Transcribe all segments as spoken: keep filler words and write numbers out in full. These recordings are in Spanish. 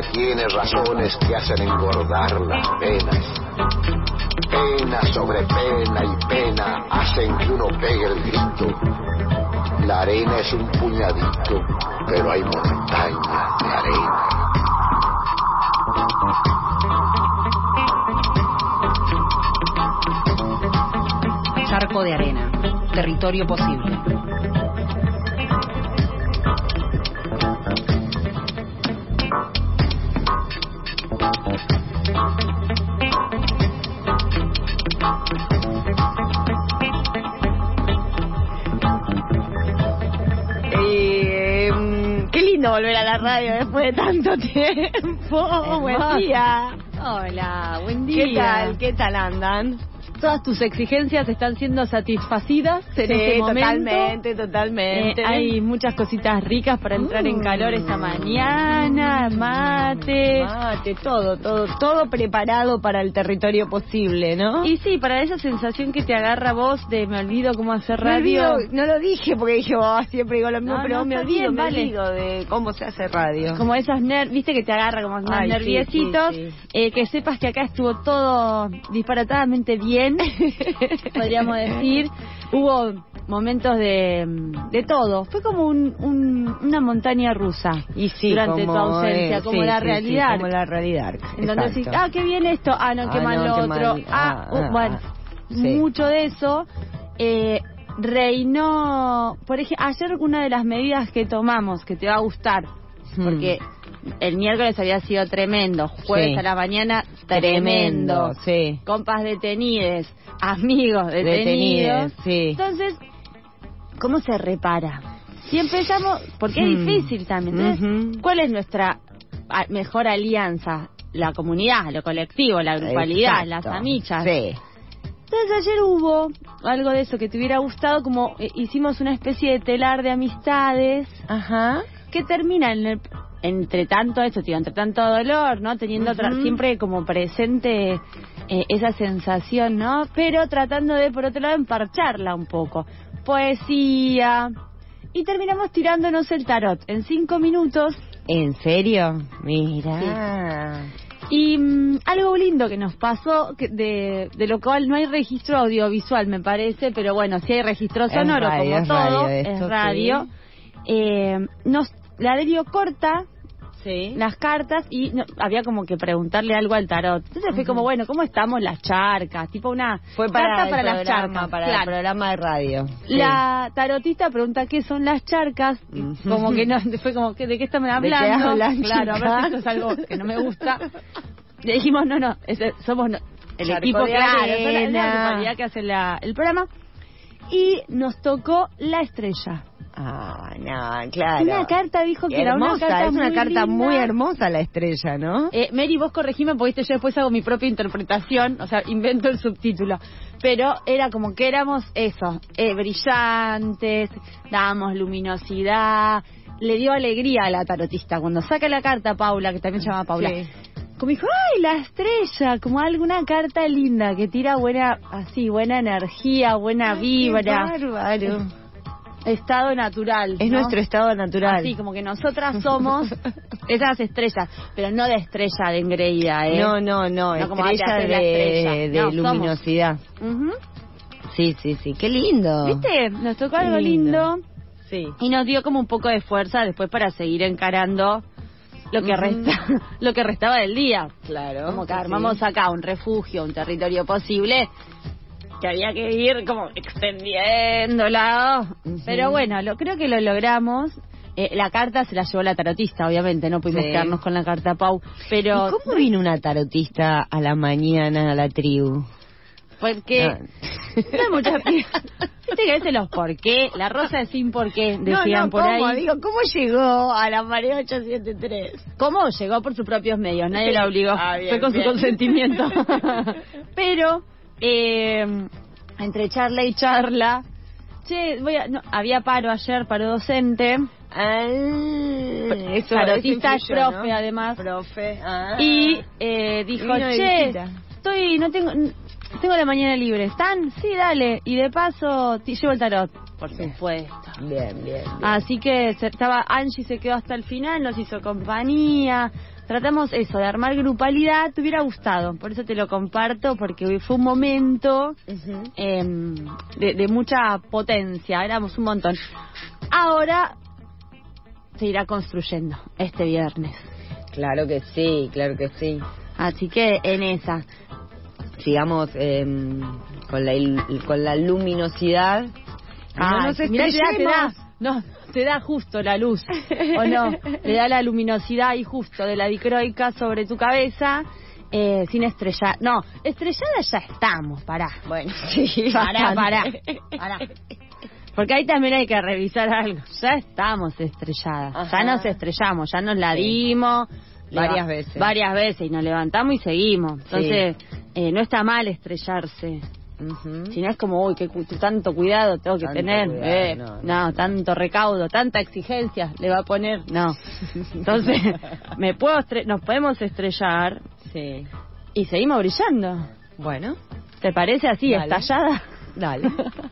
tiene razones que hacen engordar las penas. Pena sobre pena y pena hacen que uno pegue el grito. La arena es un puñadito, pero hay montañas de arena. Charco de arena, territorio posible. Eh, qué lindo volver a la radio después de tanto tiempo. Buen día. Hola, buen día. ¿Qué tal? ¿Qué tal andan? Todas tus exigencias están siendo satisfacidas en sí, este momento. Totalmente, totalmente. Eh, hay muchas cositas ricas para entrar mm. en calor esta mañana. Mate. Mate, todo, todo, todo preparado para el territorio posible, ¿no? Y sí, para esa sensación que te agarra vos de me olvido cómo hacer radio. Me olvido, no lo dije porque dije, oh, siempre digo lo mismo, no, pero no, me olvido, bien, me vale. olvido de cómo se hace radio. Como esas ner viste que te agarra como unos Ay, nerviecitos. Sí, sí, sí. Eh, que sepas que acá estuvo todo disparatadamente bien. Podríamos decir, hubo momentos de de todo, fue como un, un una montaña rusa y sí, durante como, tu ausencia, eh, como sí, la sí, realidad, sí, como la realidad, en donde decís, ah, qué bien esto, ah, no, qué ah, mal no, lo qué otro, mal. ah, ah, uh, ah bueno, ah, sí. mucho de eso. Eh, reinó, por ejemplo, ayer una de las medidas que tomamos, que te va a gustar, hmm. porque el miércoles había sido tremendo, jueves sí. a la mañana tremendo, tremendo sí. compas detenides, amigos detenidos, detenides, sí. Entonces, ¿cómo se repara? Si empezamos, porque es hmm. difícil también, entonces, uh-huh. ¿cuál es nuestra mejor alianza? La comunidad, lo colectivo, la grupalidad, Exacto. las amichas. Sí. Entonces ayer hubo algo de eso que te hubiera gustado, como eh, hicimos una especie de telar de amistades, ajá, que termina en el, entre tanto eso, tío, entre tanto dolor, ¿no? Teniendo uh-huh. tra- siempre como presente eh, esa sensación, ¿no? Pero tratando de, por otro lado, emparcharla un poco. Poesía. Y terminamos tirándonos el tarot en cinco minutos. ¿En serio? Mira. Sí. Y um, algo lindo que nos pasó, que de, de lo cual no hay registro audiovisual, me parece, pero bueno, sí hay registro sonoro, radio, como es todo, radio esto, es radio. Sí. Eh, nos, la dio corta sí. las cartas y no, había como que preguntarle algo al tarot. Entonces uh-huh. fue como, bueno, ¿cómo estamos las charcas? Tipo una fue para carta para programa, las charcas. Para claro. el programa de radio. Sí. La tarotista pregunta qué son las charcas, uh-huh. como que no, fue como, que ¿de qué están hablando? ¿De qué hablan, claro, a ver si esto es algo que no me gusta. Le dijimos, no, no, ese, somos no, el Charco equipo, claro, es la grupalidad que hace la, el programa. Y nos tocó la estrella. Ah, no, claro. Una carta dijo que Qué era hermosa, una carta es una muy carta linda. muy hermosa la estrella, ¿no? Eh, Mary, vos corregime porque ¿viste? Yo después hago mi propia interpretación, o sea, invento el subtítulo. Pero era como que éramos eso, eh, brillantes, dábamos luminosidad, le dio alegría a la tarotista. Cuando saca la carta Paula, que también se llama Paula, sí. como dijo, ¡ay, la estrella! Como alguna carta linda que tira buena, así, buena energía, buena Ay, vibra. Qué bárbaro. Estado natural. Es ¿no? nuestro estado natural. Así, como que nosotras somos esas estrellas, pero no de estrella de engreída, ¿eh? No, no, no, no estrella de, de, de no, luminosidad. Uh-huh. Sí, sí, sí, qué lindo. ¿Viste? Nos tocó algo lindo. lindo. Sí. Y nos dio como un poco de fuerza después para seguir encarando lo que uh-huh. resta, lo que restaba del día. Claro. Como que armamos sí. acá un refugio, un territorio posible, que había que ir como extendiéndola. Uh-huh. Pero bueno, lo, creo que lo logramos. Eh, la carta se la llevó la tarotista, obviamente, no pudimos sí. quedarnos con la carta Pau. Pero ¿y cómo vino una tarotista a la mañana a la tribu? Porque no, no hay muchas Viste que a veces los por qué, la rosa es sin por qué, decían no, no, por ¿cómo? ahí. Digo, ¿cómo llegó a la marea ocho siete tres? ¿Cómo? Llegó por sus propios medios, nadie la obligó, ah, bien, fue con bien. su consentimiento. Pero, eh, entre charla y charla, che, voy a, no, había paro ayer, paro docente. Ah, eso, tarotista es profe, ¿no? además. Profe, ah. Y eh, dijo, che, estoy, no tengo... tengo la mañana libre. ¿Están? Sí, dale. Y de paso, te llevo el tarot. Por bien. supuesto. Bien, bien, bien. Así que se, estaba Angie se quedó hasta el final, nos hizo compañía. Tratamos eso, de armar grupalidad. Te hubiera gustado, por eso te lo comparto, porque fue un momento uh-huh. eh, de, de mucha potencia. Éramos un montón. Ahora se irá construyendo este viernes. Claro que sí, claro que sí. Así que en esa. Sigamos eh, con la il- con la luminosidad. Ah, no nos mirá, te da, te da, no, te da justo la luz, ¿o no? Te da la luminosidad y justo de la dicroica sobre tu cabeza, eh, sin estrellar. No, estrellada ya estamos, pará. Bueno, sí, pará, pará, pará. Porque ahí también hay que revisar algo. Ya estamos estrelladas, Ajá. ya nos estrellamos, ya nos la dimos. Sí. Varias veces. Varias veces y nos levantamos y seguimos. Entonces, sí. eh, no está mal estrellarse. Uh-huh. Si no es como, uy, que cu- tanto cuidado tengo que tanto tener. Cuidado, eh, no, no, no, tanto recaudo, tanta exigencia le va a poner. No. Entonces, me puedo estre- nos podemos estrellar. Sí. Y seguimos brillando. Bueno. ¿Te parece así, Dale. estallada? Dale.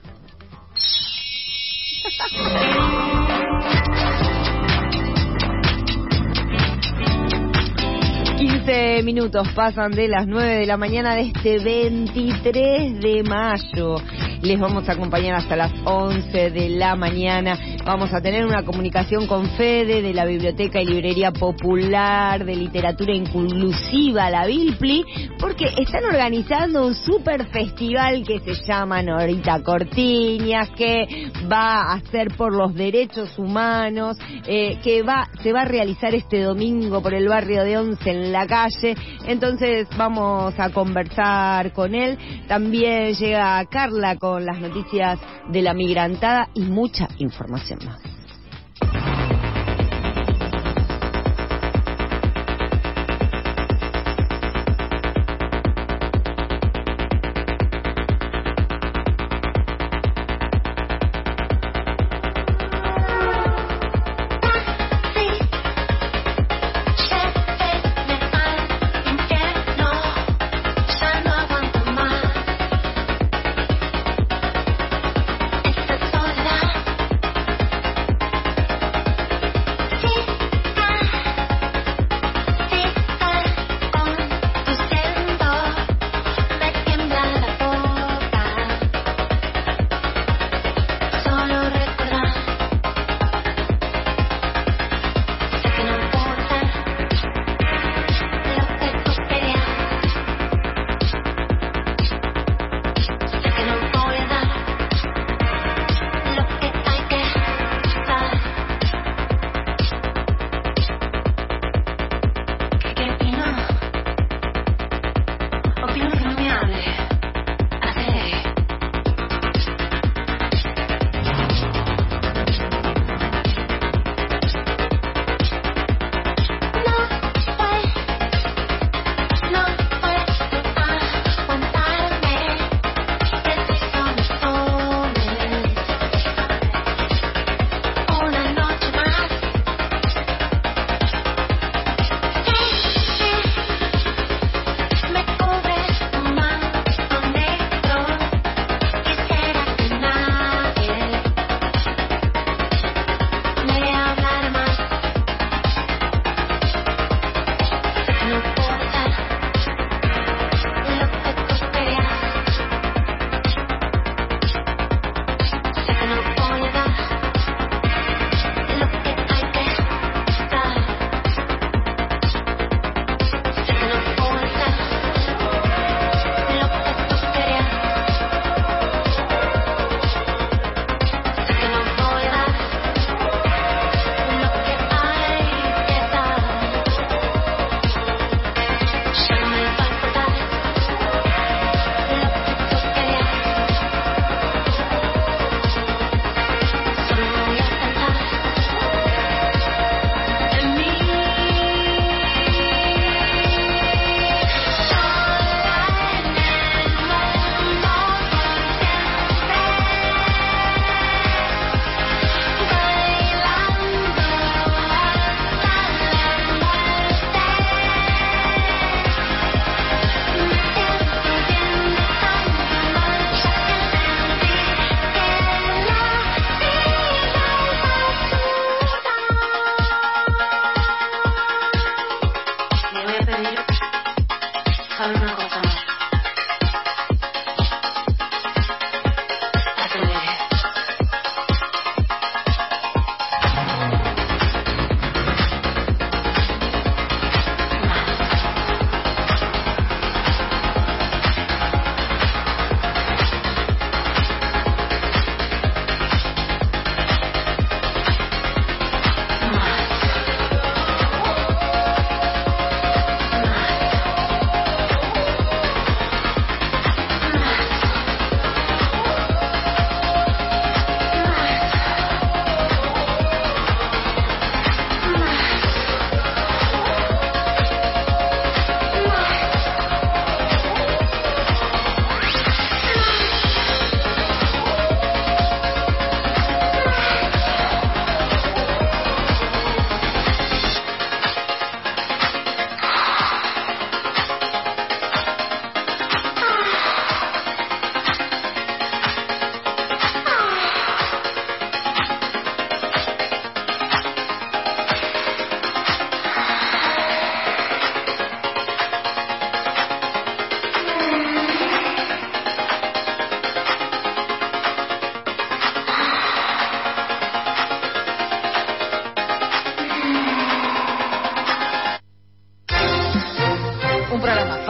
quince minutos pasan de las nueve de la mañana de este veintitrés de mayo. Les vamos a acompañar hasta las once de la mañana. Vamos a tener una comunicación con Fede de la Biblioteca y Librería Popular de Literatura Inclusiva, la Bilpli, porque están organizando un super festival que se llama Norita Cortiñas, que va a ser por los derechos humanos, eh, que va se va a realizar este domingo por el barrio de Once en la calle. Entonces vamos a conversar con él. También llega Carla con las noticias de la migrantada y mucha información más.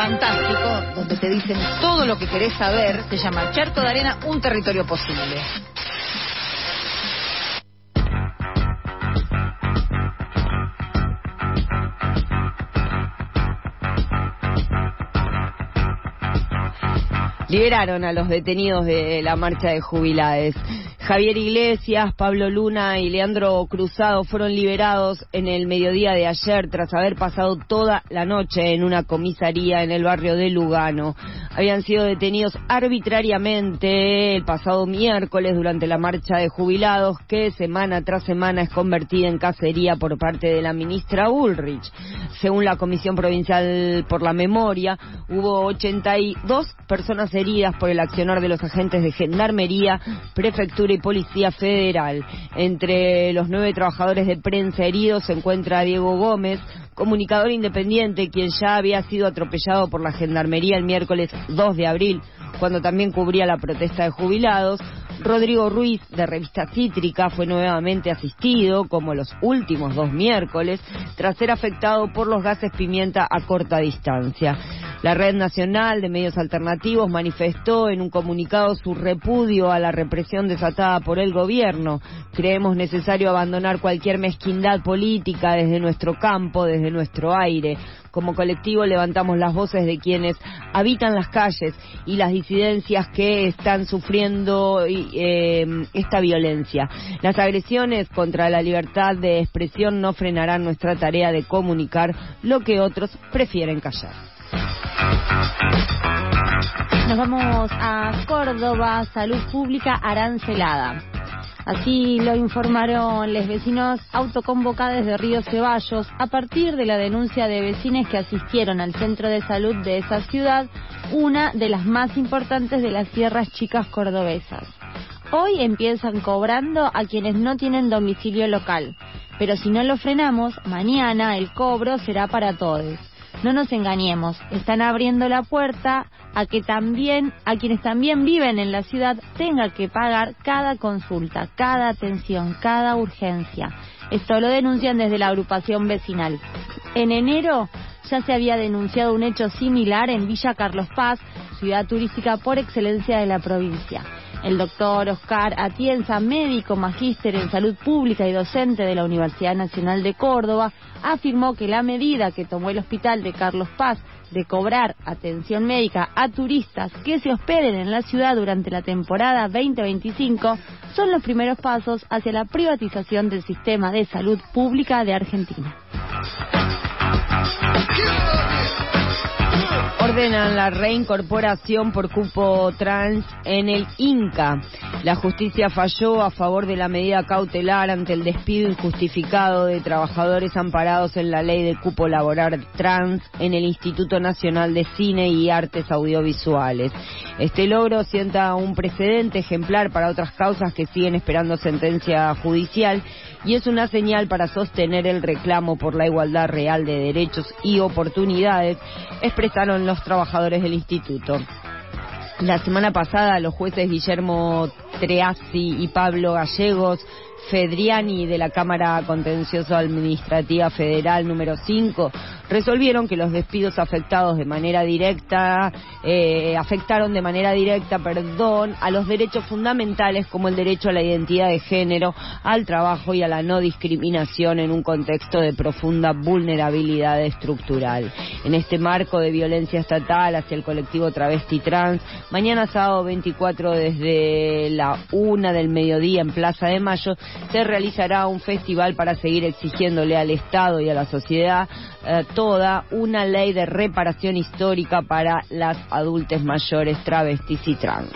fantástico donde te dicen todo lo que querés saber. Se llama Charco de Arena, un territorio posible. Liberaron a los detenidos de la marcha de jubilades. Javier Iglesias, Pablo Luna y Leandro Cruzado fueron liberados en el mediodía de ayer tras haber pasado toda la noche en una comisaría en el barrio de Lugano. Habían sido detenidos arbitrariamente el pasado miércoles durante la marcha de jubilados que semana tras semana es convertida en cacería por parte de la ministra Bullrich. Según la Comisión Provincial por la Memoria, hubo ochenta y dos personas heridas por el accionar de los agentes de Gendarmería, Prefectura y Policía Federal. Entre los nueve trabajadores de prensa heridos se encuentra Diego Gómez, comunicador independiente, quien ya había sido atropellado por la Gendarmería el miércoles dos de abril, cuando también cubría la protesta de jubilados. Rodrigo Ruiz, de Revista Cítrica, fue nuevamente asistido, como los últimos dos miércoles, tras ser afectado por los gases pimienta a corta distancia. La Red Nacional de Medios Alternativos manifestó en un comunicado su repudio a la represión desatada por el gobierno. Creemos necesario abandonar cualquier mezquindad política desde nuestro campo, desde nuestro aire. Como colectivo levantamos las voces de quienes habitan las calles y las disidencias que están sufriendo eh, esta violencia. Las agresiones contra la libertad de expresión no frenarán nuestra tarea de comunicar lo que otros prefieren callar. Nos vamos a Córdoba, salud pública arancelada. Así lo informaron los vecinos autoconvocados de Río Ceballos a partir de la denuncia de vecinos que asistieron al centro de salud de esa ciudad, una de las más importantes de las sierras chicas cordobesas. Hoy empiezan cobrando a quienes no tienen domicilio local, pero si no lo frenamos, mañana el cobro será para todos. No nos engañemos, están abriendo la puerta a que también, a quienes también viven en la ciudad, tengan que pagar cada consulta, cada atención, cada urgencia. Esto lo denuncian desde la agrupación vecinal. En enero ya se había denunciado un hecho similar en Villa Carlos Paz, ciudad turística por excelencia de la provincia. El doctor Oscar Atienza, médico, magíster en salud pública y docente de la Universidad Nacional de Córdoba, afirmó que la medida que tomó el hospital de Carlos Paz de cobrar atención médica a turistas que se hospeden en la ciudad durante la temporada veinte veinticinco son los primeros pasos hacia la privatización del sistema de salud pública de Argentina. Ordenan la reincorporación por cupo trans en el INCA. La justicia falló a favor de la medida cautelar ante el despido injustificado de trabajadores amparados en la ley de cupo laboral trans en el Instituto Nacional de Cine y Artes Audiovisuales. Este logro sienta un precedente ejemplar para otras causas que siguen esperando sentencia judicial y es una señal para sostener el reclamo por la igualdad real de derechos y oportunidades, expresaron los trabajadores del instituto. La semana pasada los jueces Guillermo Treasi y Pablo Gallegos Fedriani de la Cámara Contencioso Administrativa Federal número cinco resolvieron que los despidos afectados de manera directa eh, afectaron de manera directa, perdón, a los derechos fundamentales como el derecho a la identidad de género, al trabajo y a la no discriminación en un contexto de profunda vulnerabilidad estructural. En este marco de violencia estatal hacia el colectivo travesti trans, mañana sábado veinticuatro desde la una del mediodía en Plaza de Mayo se realizará un festival para seguir exigiéndole al Estado y a la sociedad eh, toda una ley de reparación histórica para las adultes mayores travestis y trans.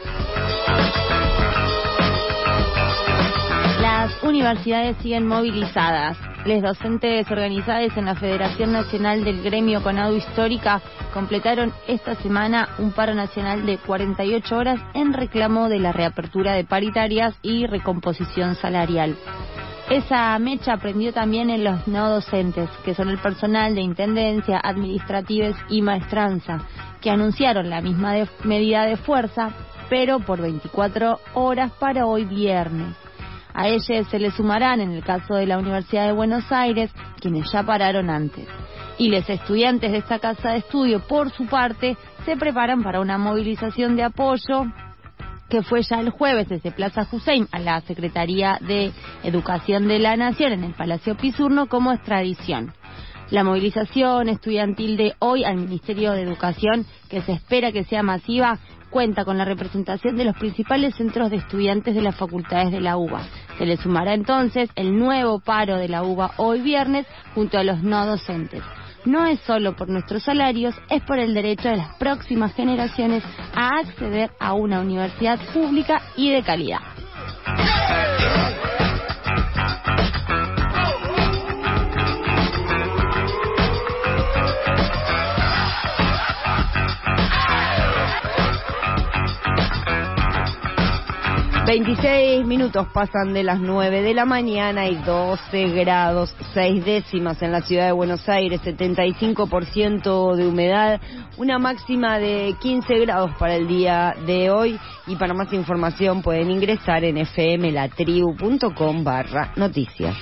Las universidades siguen movilizadas. Los docentes organizados en la Federación Nacional del Gremio Conadu Histórica completaron esta semana un paro nacional de cuarenta y ocho horas en reclamo de la reapertura de paritarias y recomposición salarial. Esa mecha prendió también en los no docentes, que son el personal de intendencia, administrativas y maestranza, que anunciaron la misma de- medida de fuerza, pero por veinticuatro horas para hoy viernes. A ellos se les sumarán, en el caso de la Universidad de Buenos Aires, quienes ya pararon antes. Y los estudiantes de esta casa de estudio, por su parte, se preparan para una movilización de apoyo que fue ya el jueves desde Plaza Hussein a la Secretaría de Educación de la Nación en el Palacio Pisurno, como es tradición. La movilización estudiantil de hoy al Ministerio de Educación, que se espera que sea masiva, cuenta con la representación de los principales centros de estudiantes de las facultades de la UBA. Se le sumará entonces el nuevo paro de la UBA hoy viernes junto a los no docentes. No es solo por nuestros salarios, es por el derecho de las próximas generaciones a acceder a una universidad pública y de calidad. veintiséis minutos pasan de las nueve de la mañana y doce grados seis décimas en la ciudad de Buenos Aires, setenta y cinco por ciento de humedad, una máxima de quince grados para el día de hoy. Y para más información pueden ingresar en fmlatribu.com barra noticias.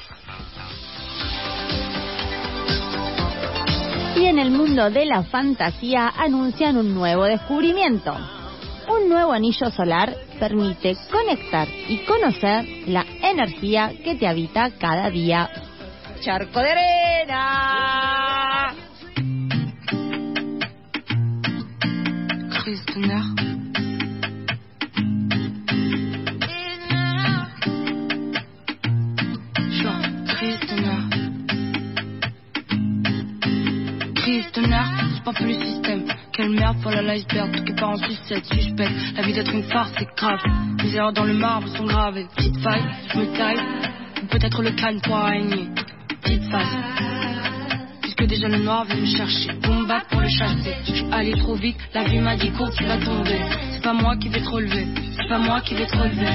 Y en el mundo de la fantasía anuncian un nuevo descubrimiento. Un nuevo anillo solar permite conectar y conocer la energía que te habita cada día. Charco de arena. C'est pas plus le système. Quelle merde, voilà l'iceberg, tout qui part en sucette, suspect. La vie d'être une farce, c'est grave. Les erreurs dans le marbre sont gravées. Petite faille, je me taille. Ou peut-être le crâne pour araignée. Petite phase. Puisque déjà le noir vient me chercher. Boom back pour le chasser. Je suis allé trop vite, la vie m'a dit cours, tu vas tomber. C'est pas moi qui vais te relever. C'est pas moi qui vais te relever.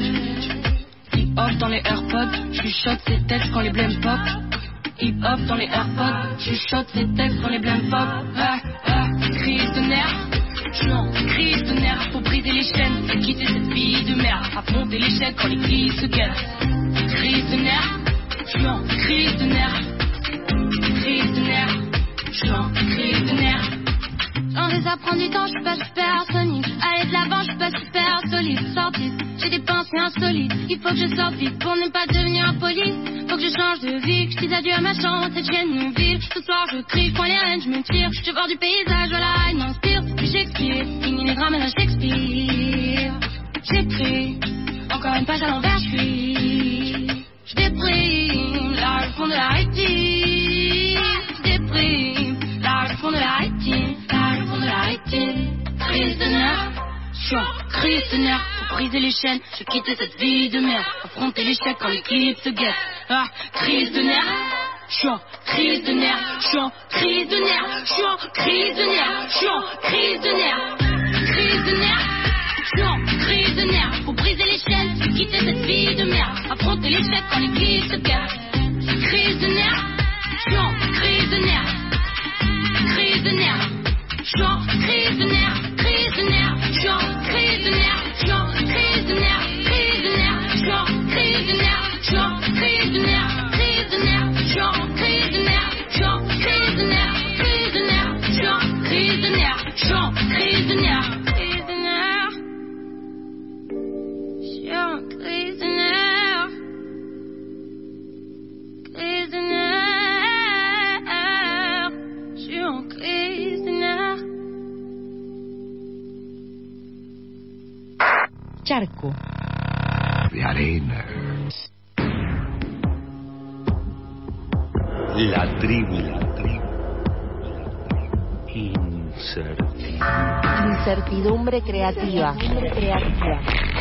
Hip hop dans les AirPods, je chuchote ces textes quand les blèmes pop. Hip hop dans les AirPods, je chuchote ces textes quand les blèmes pop. Ah, ah, crise de nerfs, je en crise de nerfs. Faut briser les chaînes et quitter cette vie de merde. Affronter l'échec quand les crises se guettent. Crise de nerfs, je en crise de nerfs. Crise de nerfs, je en crise de nerfs. J'en ai ça prend du temps, je suis pas supersonique. Aller de l'avant, je suis pas super solide. Sortie, j'ai des pensées insolites. Il faut que je sorte vite pour ne pas devenir impoli. Faut que je change de vie, que je dise adieu à ma chance, cette chienne ville. Ce soir je crie, je prends les rênes, je me tire. Je vois du paysage, voilà, il m'inspire. Puis Shakespeare, fini les drames à Shakespeare. J'écris, encore une page à l'envers, je suis. Je déprime, là le fond de la rétine. Je déprime, là le fond de la rétine. Là le fond de la rétine. Crise de nerfs, je suis en crise de nerfs. Faut briser les chaînes, je quitter cette vie de merde. Affronter l'échec quand les clips se guettent. Ah, crise de nerfs, je suis en crise de nerfs, je suis en crise de nerfs, je suis en crise de nerfs, je suis en crise de nerfs, crise de nerfs, je suis en crise de nerfs. Faut briser les chaînes, quitter cette vie de merde. Affronter l'échec quand les clips se guettent. Crise de nerfs, je suis en crise de nerfs, crise de nerfs, je suis en crise de nerfs, crise de nerfs, je suis en crise de nerfs, je suis en crise de nerfs, crise de nerfs, je suis en crise de nerfs. Je suis en crise de nerfs, crise de nerfs, je suis en crise de nerfs, je suis en crise de nerfs, crise de nerfs, je suis en crise de nerfs, je suis en crise de nerfs, crise de nerfs, je suis en crise de nerfs, crise de nerfs, je suis en crise de nerfs. Charco de arena. La tribu, la tribu. Incertidumbre. Incertidumbre creativa. creativa.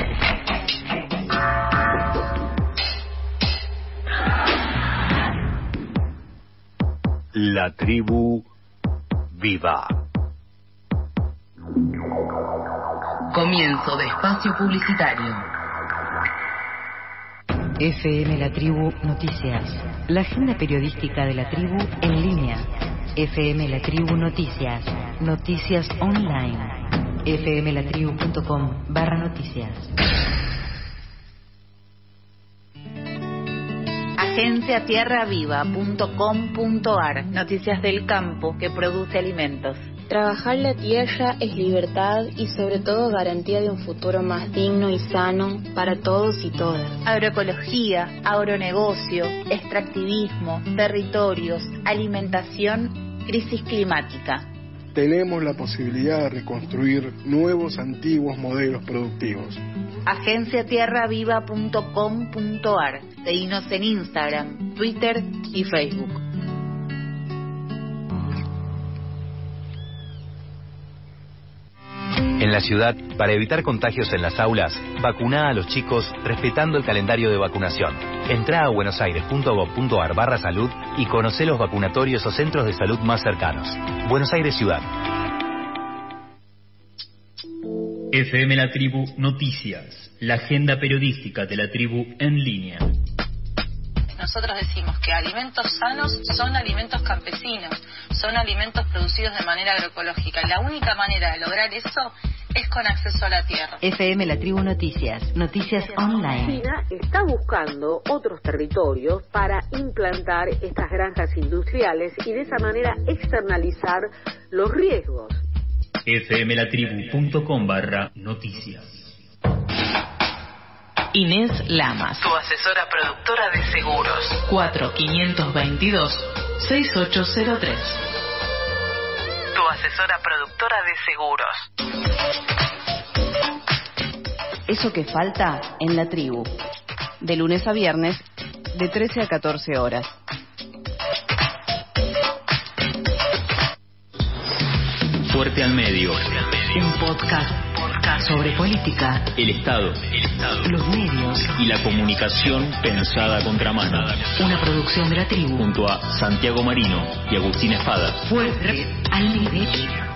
La tribu viva. Comienzo de espacio publicitario. F M La Tribu Noticias. La agenda periodística de la tribu en línea. F M La Tribu Noticias. Noticias online. f m latribu punto com barra noticias. agencia tierra viva punto com punto ar. Noticias del campo que produce alimentos. Trabajar la tierra es libertad y sobre todo garantía de un futuro más digno y sano para todos y todas. Agroecología, agronegocio, extractivismo, territorios, alimentación, crisis climática. Tenemos la posibilidad de reconstruir nuevos antiguos modelos productivos. agencia tierra viva punto com punto ar. Seguinos en Instagram, Twitter y Facebook. En la ciudad, para evitar contagios en las aulas, vacuná a los chicos respetando el calendario de vacunación. Entrá a buenosaires punto gov punto ar barra salud y conocé los vacunatorios o centros de salud más cercanos. Buenos Aires Ciudad. F M La Tribu Noticias, la agenda periodística de la tribu en línea. Nosotros decimos que alimentos sanos son alimentos campesinos, son alimentos producidos de manera agroecológica. Y la única manera de lograr eso es con acceso a la tierra. F M La Tribu Noticias, noticias online. China está buscando otros territorios para implantar estas granjas industriales y de esa manera externalizar los riesgos. F M La Tribu punto com barra noticias. Inés Lamas, Tu asesora productora de seguros. cuatro quinientos veintidós, sesenta y ocho cero tres. Tu asesora productora de seguros. Eso que falta en La Tribu. De lunes a viernes, de trece a catorce horas. Fuerte al medio. Un podcast sobre política, El Estado, el Estado, los medios y la comunicación pensada a contramano. Una producción de La Tribu. Junto a Santiago Marino y Agustín Espada. Fuerte al medio.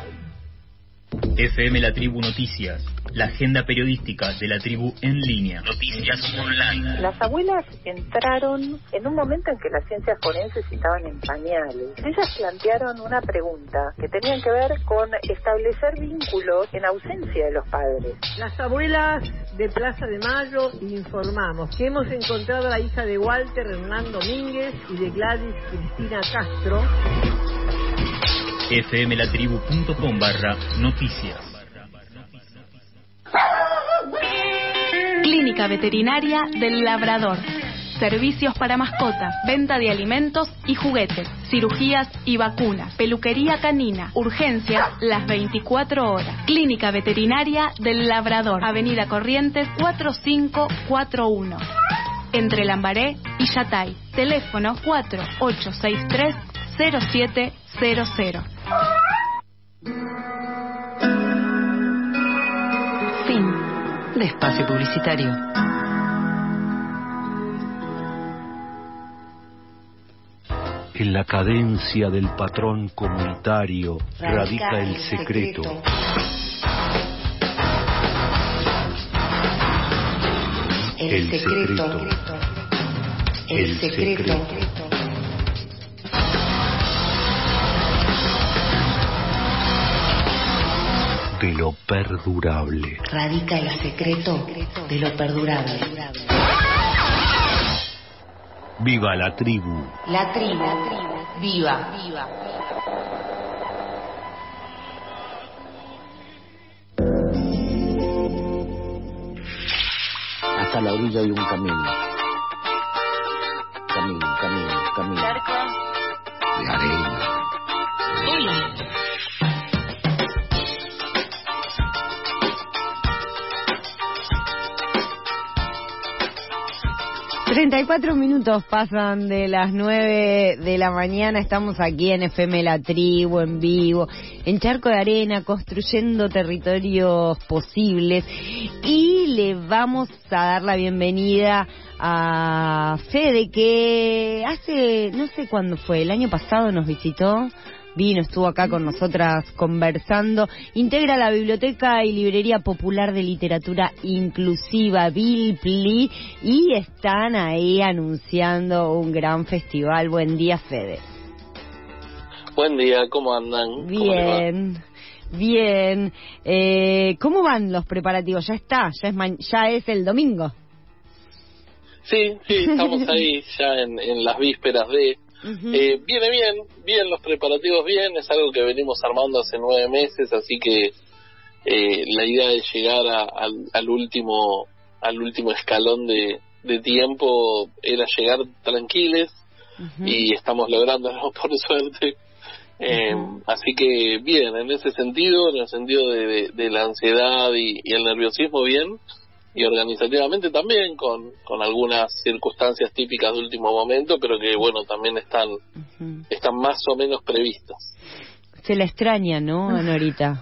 F M La Tribu Noticias, la agenda periodística de la tribu en línea. Noticias online. Las abuelas entraron en un momento en que las ciencias forenses estaban en pañales. Ellas plantearon una pregunta que tenían que ver con establecer vínculos en ausencia de los padres. Las abuelas de Plaza de Mayo informamos que hemos encontrado a la hija de Walter Hernán Domínguez y de Gladys Cristina Castro. F M La Tribu punto com barra noticias. Clínica Veterinaria del Labrador. Servicios para mascotas, venta de alimentos y juguetes, cirugías y vacunas, peluquería canina, urgencias las veinticuatro horas. Clínica Veterinaria del Labrador, Avenida Corrientes cuatro cinco cuatro uno. Entre Lambaré y Yatay. Teléfono cuatro ocho seis tres cero siete cero cero. Fin de espacio publicitario. En la cadencia del patrón comunitario radica el secreto. El secreto. El secreto. De lo perdurable. Radica el secreto de lo perdurable. Viva la tribu. La tribu. Viva. Viva. Hasta la orilla hay un camino. Camino, camino, camino. De arena. treinta y cuatro minutos pasan de las nueve de la mañana. Estamos aquí en F M La Tribu, en vivo, en Charco de Arena, construyendo territorios posibles. Y le vamos a dar la bienvenida a Fede, que hace, no sé cuándo fue, el año pasado nos visitó. Vino, estuvo acá con nosotras conversando. Integra la Biblioteca y Librería Popular de Literatura Inclusiva, Bilpli, y están ahí anunciando un gran festival. Buen día, Fede. Buen día, ¿cómo andan? Bien, ¿Cómo bien. Eh, ¿Cómo van los preparativos? Ya está, ya es, ma- ya es el domingo. Sí, sí, estamos ahí ya en, en las vísperas de... Uh-huh. Eh, viene bien, bien los preparativos, bien, es algo que venimos armando hace nueve meses, así que eh, la idea de llegar a, al, al último al último escalón de, de tiempo era llegar tranquiles, uh-huh. y estamos lográndolo por suerte. Eh, uh-huh. Así que bien, en ese sentido, en el sentido de, de, de la ansiedad y, y el nerviosismo, bien, y organizativamente también, con, con algunas circunstancias típicas de último momento, pero que bueno, también están uh-huh. están más o menos previstas. Se la extraña, ¿no, a Norita?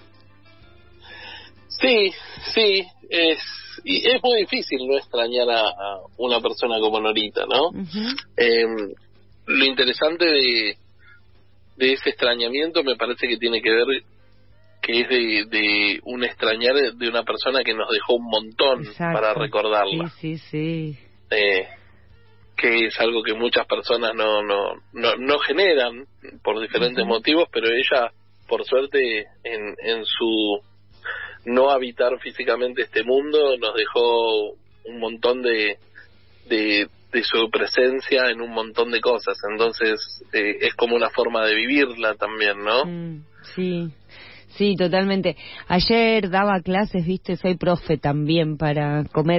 Sí, sí, es y es muy difícil no extrañar a, a una persona como Norita, ¿no? Uh-huh. Eh, lo interesante de de ese extrañamiento me parece que tiene que ver que es de, de un extrañar de una persona que nos dejó un montón. Exacto. Para recordarla. Sí, sí, sí. Eh, que es algo que muchas personas no no no, no generan por diferentes uh-huh. motivos, pero ella, por suerte, en, en su no habitar físicamente este mundo, nos dejó un montón de, de, de su presencia en un montón de cosas. Entonces, eh, es como una forma de vivirla también, ¿no? Mm, sí. Sí, totalmente. Ayer daba clases, viste, soy profe también para comer,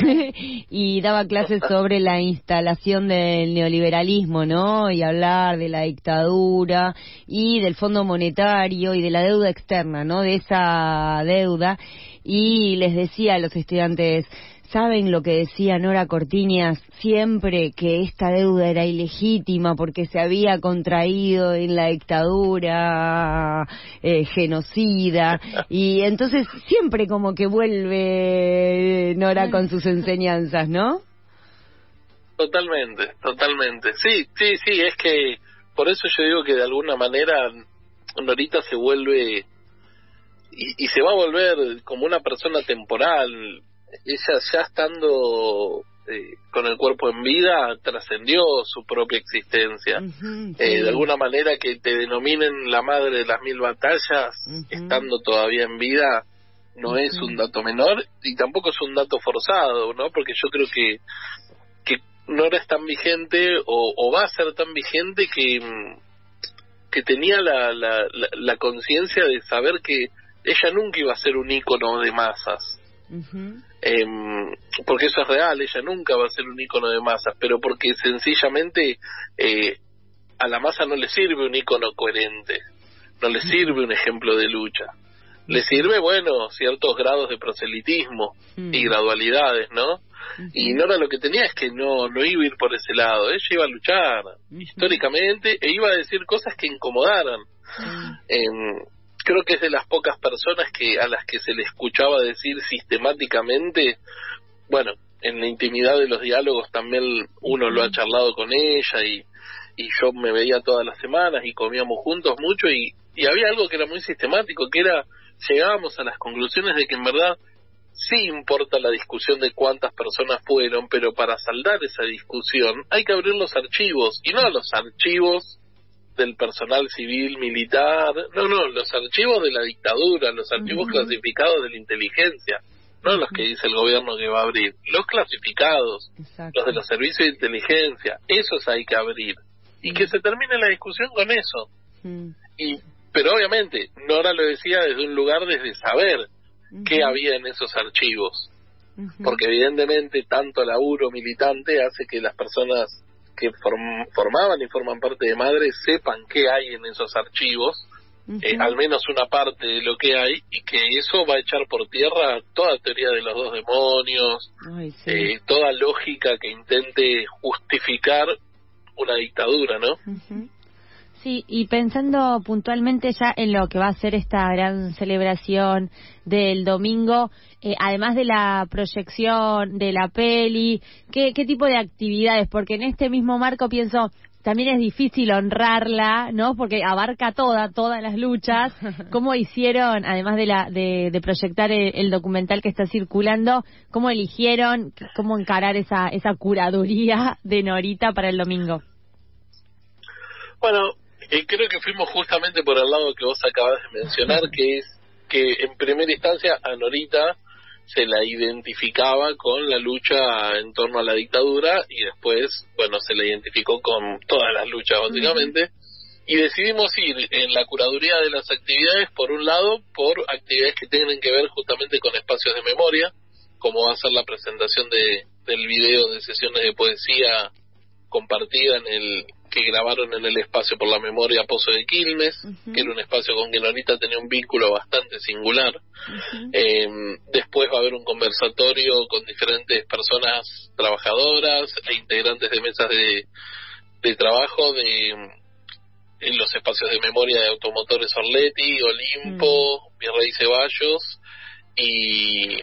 y daba clases sobre la instalación del neoliberalismo, ¿no? Y hablar de la dictadura y del Fondo Monetario y de la deuda externa, ¿no? De esa deuda. Y les decía a los estudiantes, ¿saben lo que decía Nora Cortiñas siempre? Que esta deuda era ilegítima porque se había contraído en la dictadura eh, genocida. Y entonces siempre como que vuelve Nora con sus enseñanzas, ¿no? Totalmente, totalmente. Sí, sí, sí, es que por eso yo digo que de alguna manera Norita se vuelve y, y se va a volver como una persona temporal. Ella ya estando eh, con el cuerpo en vida trascendió su propia existencia. Uh-huh, sí. eh, de alguna manera que te denominen la madre de las mil batallas, uh-huh. estando todavía en vida, no uh-huh. es un dato menor y tampoco es un dato forzado, ¿no? Porque yo creo que que Nora es tan vigente o, o va a ser tan vigente que que tenía la la, la, la conciencia de saber que ella nunca iba a ser un ícono de masas. Uh-huh. Eh, porque eso es real, ella nunca va a ser un ícono de masas, pero porque sencillamente eh, a la masa no le sirve un ícono coherente, no le sirve un ejemplo de lucha, le sirve, bueno, ciertos grados de proselitismo uh-huh. y gradualidades, ¿no? Uh-huh. Y Nora lo que tenía es que no, no iba a ir por ese lado, ella iba a luchar uh-huh. históricamente e iba a decir cosas que incomodaran. Uh-huh. eh, Creo que es de las pocas personas que a las que se le escuchaba decir sistemáticamente, bueno, en la intimidad de los diálogos también uno lo ha charlado con ella y, y yo me veía todas las semanas y comíamos juntos mucho y, y había algo que era muy sistemático, que era, llegábamos a las conclusiones de que en verdad sí importa la discusión de cuántas personas fueron, pero para saldar esa discusión hay que abrir los archivos, y no los archivos del personal civil, militar, no, no, los archivos de la dictadura, los archivos uh-huh. clasificados de la inteligencia, no uh-huh. los que dice el gobierno que va a abrir, los clasificados, Exacto. los de los servicios de inteligencia, esos hay que abrir, y uh-huh. que se termine la discusión con eso. Uh-huh. Y pero obviamente, Nora lo decía desde un lugar desde saber uh-huh. qué había en esos archivos, uh-huh. porque evidentemente tanto laburo militante hace que las personas que form, formaban y forman parte de Madre sepan qué hay en esos archivos, uh-huh. eh, al menos una parte de lo que hay, y que eso va a echar por tierra toda teoría de los dos demonios, Ay, sí. eh, toda lógica que intente justificar una dictadura, ¿no? Uh-huh. Sí, y pensando puntualmente ya en lo que va a ser esta gran celebración del domingo, eh, además de la proyección de la peli, ¿qué, qué tipo de actividades? Porque en este mismo marco pienso, también es difícil honrarla, ¿no? Porque abarca toda, todas las luchas. ¿Cómo hicieron, además de la de, de proyectar el, el documental que está circulando, cómo eligieron, cómo encarar esa, esa curaduría de Norita para el domingo? Bueno, Eh, creo que fuimos justamente por el lado que vos acabas de mencionar, que es que en primera instancia a Norita se la identificaba con la lucha en torno a la dictadura y después, bueno, se la identificó con todas las luchas básicamente. Uh-huh. Y decidimos ir en la curaduría de las actividades, por un lado, por actividades que tienen que ver justamente con espacios de memoria, como va a ser la presentación de del video de sesiones de poesía compartida en el que grabaron en el Espacio por la Memoria Pozo de Quilmes, uh-huh. que era un espacio con quien Norita tenía un vínculo bastante singular. Uh-huh. Eh, después va a haber un conversatorio con diferentes personas trabajadoras e integrantes de mesas de, de trabajo de en los espacios de memoria de Automotores Orletti, Olimpo, uh-huh. Virrey Ceballos y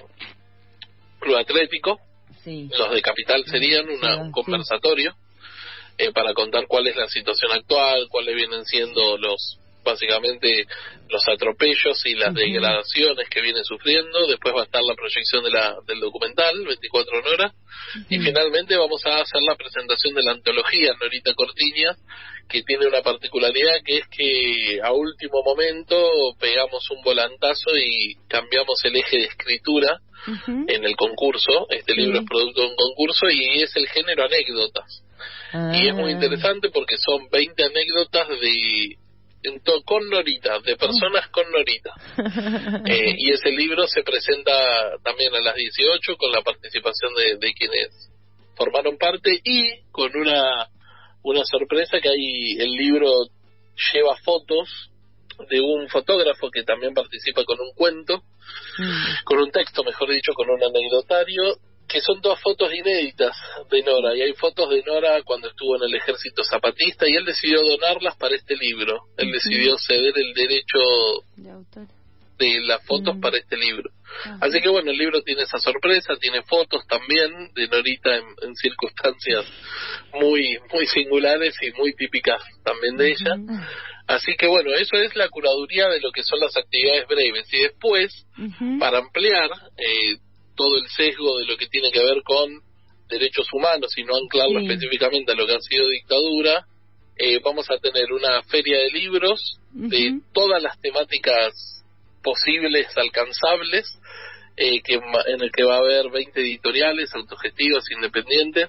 Club Atlético. Sí. Los de Capital serían una, un conversatorio sí. eh, para contar cuál es la situación actual, cuáles vienen siendo los básicamente los atropellos y las uh-huh. degradaciones que viene sufriendo. Después va a estar la proyección de la del documental veinticuatro en hora uh-huh. y finalmente vamos a hacer la presentación de la antología Norita Cortiñas, que tiene una particularidad, que es que a último momento pegamos un volantazo y cambiamos el eje de escritura uh-huh. en el concurso. Este sí. libro es producto de un concurso y es el género anécdotas. Ah. Y es muy interesante porque son veinte anécdotas de en to, con Norita, de personas con Norita. eh, y ese libro se presenta también a las dieciocho con la participación de, de quienes formaron parte y con una una sorpresa, que hay el libro lleva fotos de un fotógrafo que también participa con un cuento, mm. con un texto, mejor dicho, con un anecdotario, que son todas fotos inéditas de Nora, y hay fotos de Nora cuando estuvo en el ejército zapatista, y él decidió donarlas para este libro. Él uh-huh. decidió ceder el derecho de autor de las fotos uh-huh. para este libro. Uh-huh. Así que bueno, el libro tiene esa sorpresa, tiene fotos también de Norita en, en circunstancias muy muy singulares y muy típicas también de uh-huh. ella. Así que bueno, eso es la curaduría de lo que son las actividades breves. Y después, uh-huh. para ampliar eh, todo el sesgo de lo que tiene que ver con derechos humanos y no anclarlo sí. específicamente a lo que ha sido dictadura, eh, vamos a tener una feria de libros uh-huh. de todas las temáticas posibles, alcanzables, eh, que en el que va a haber veinte editoriales autogestivas independientes.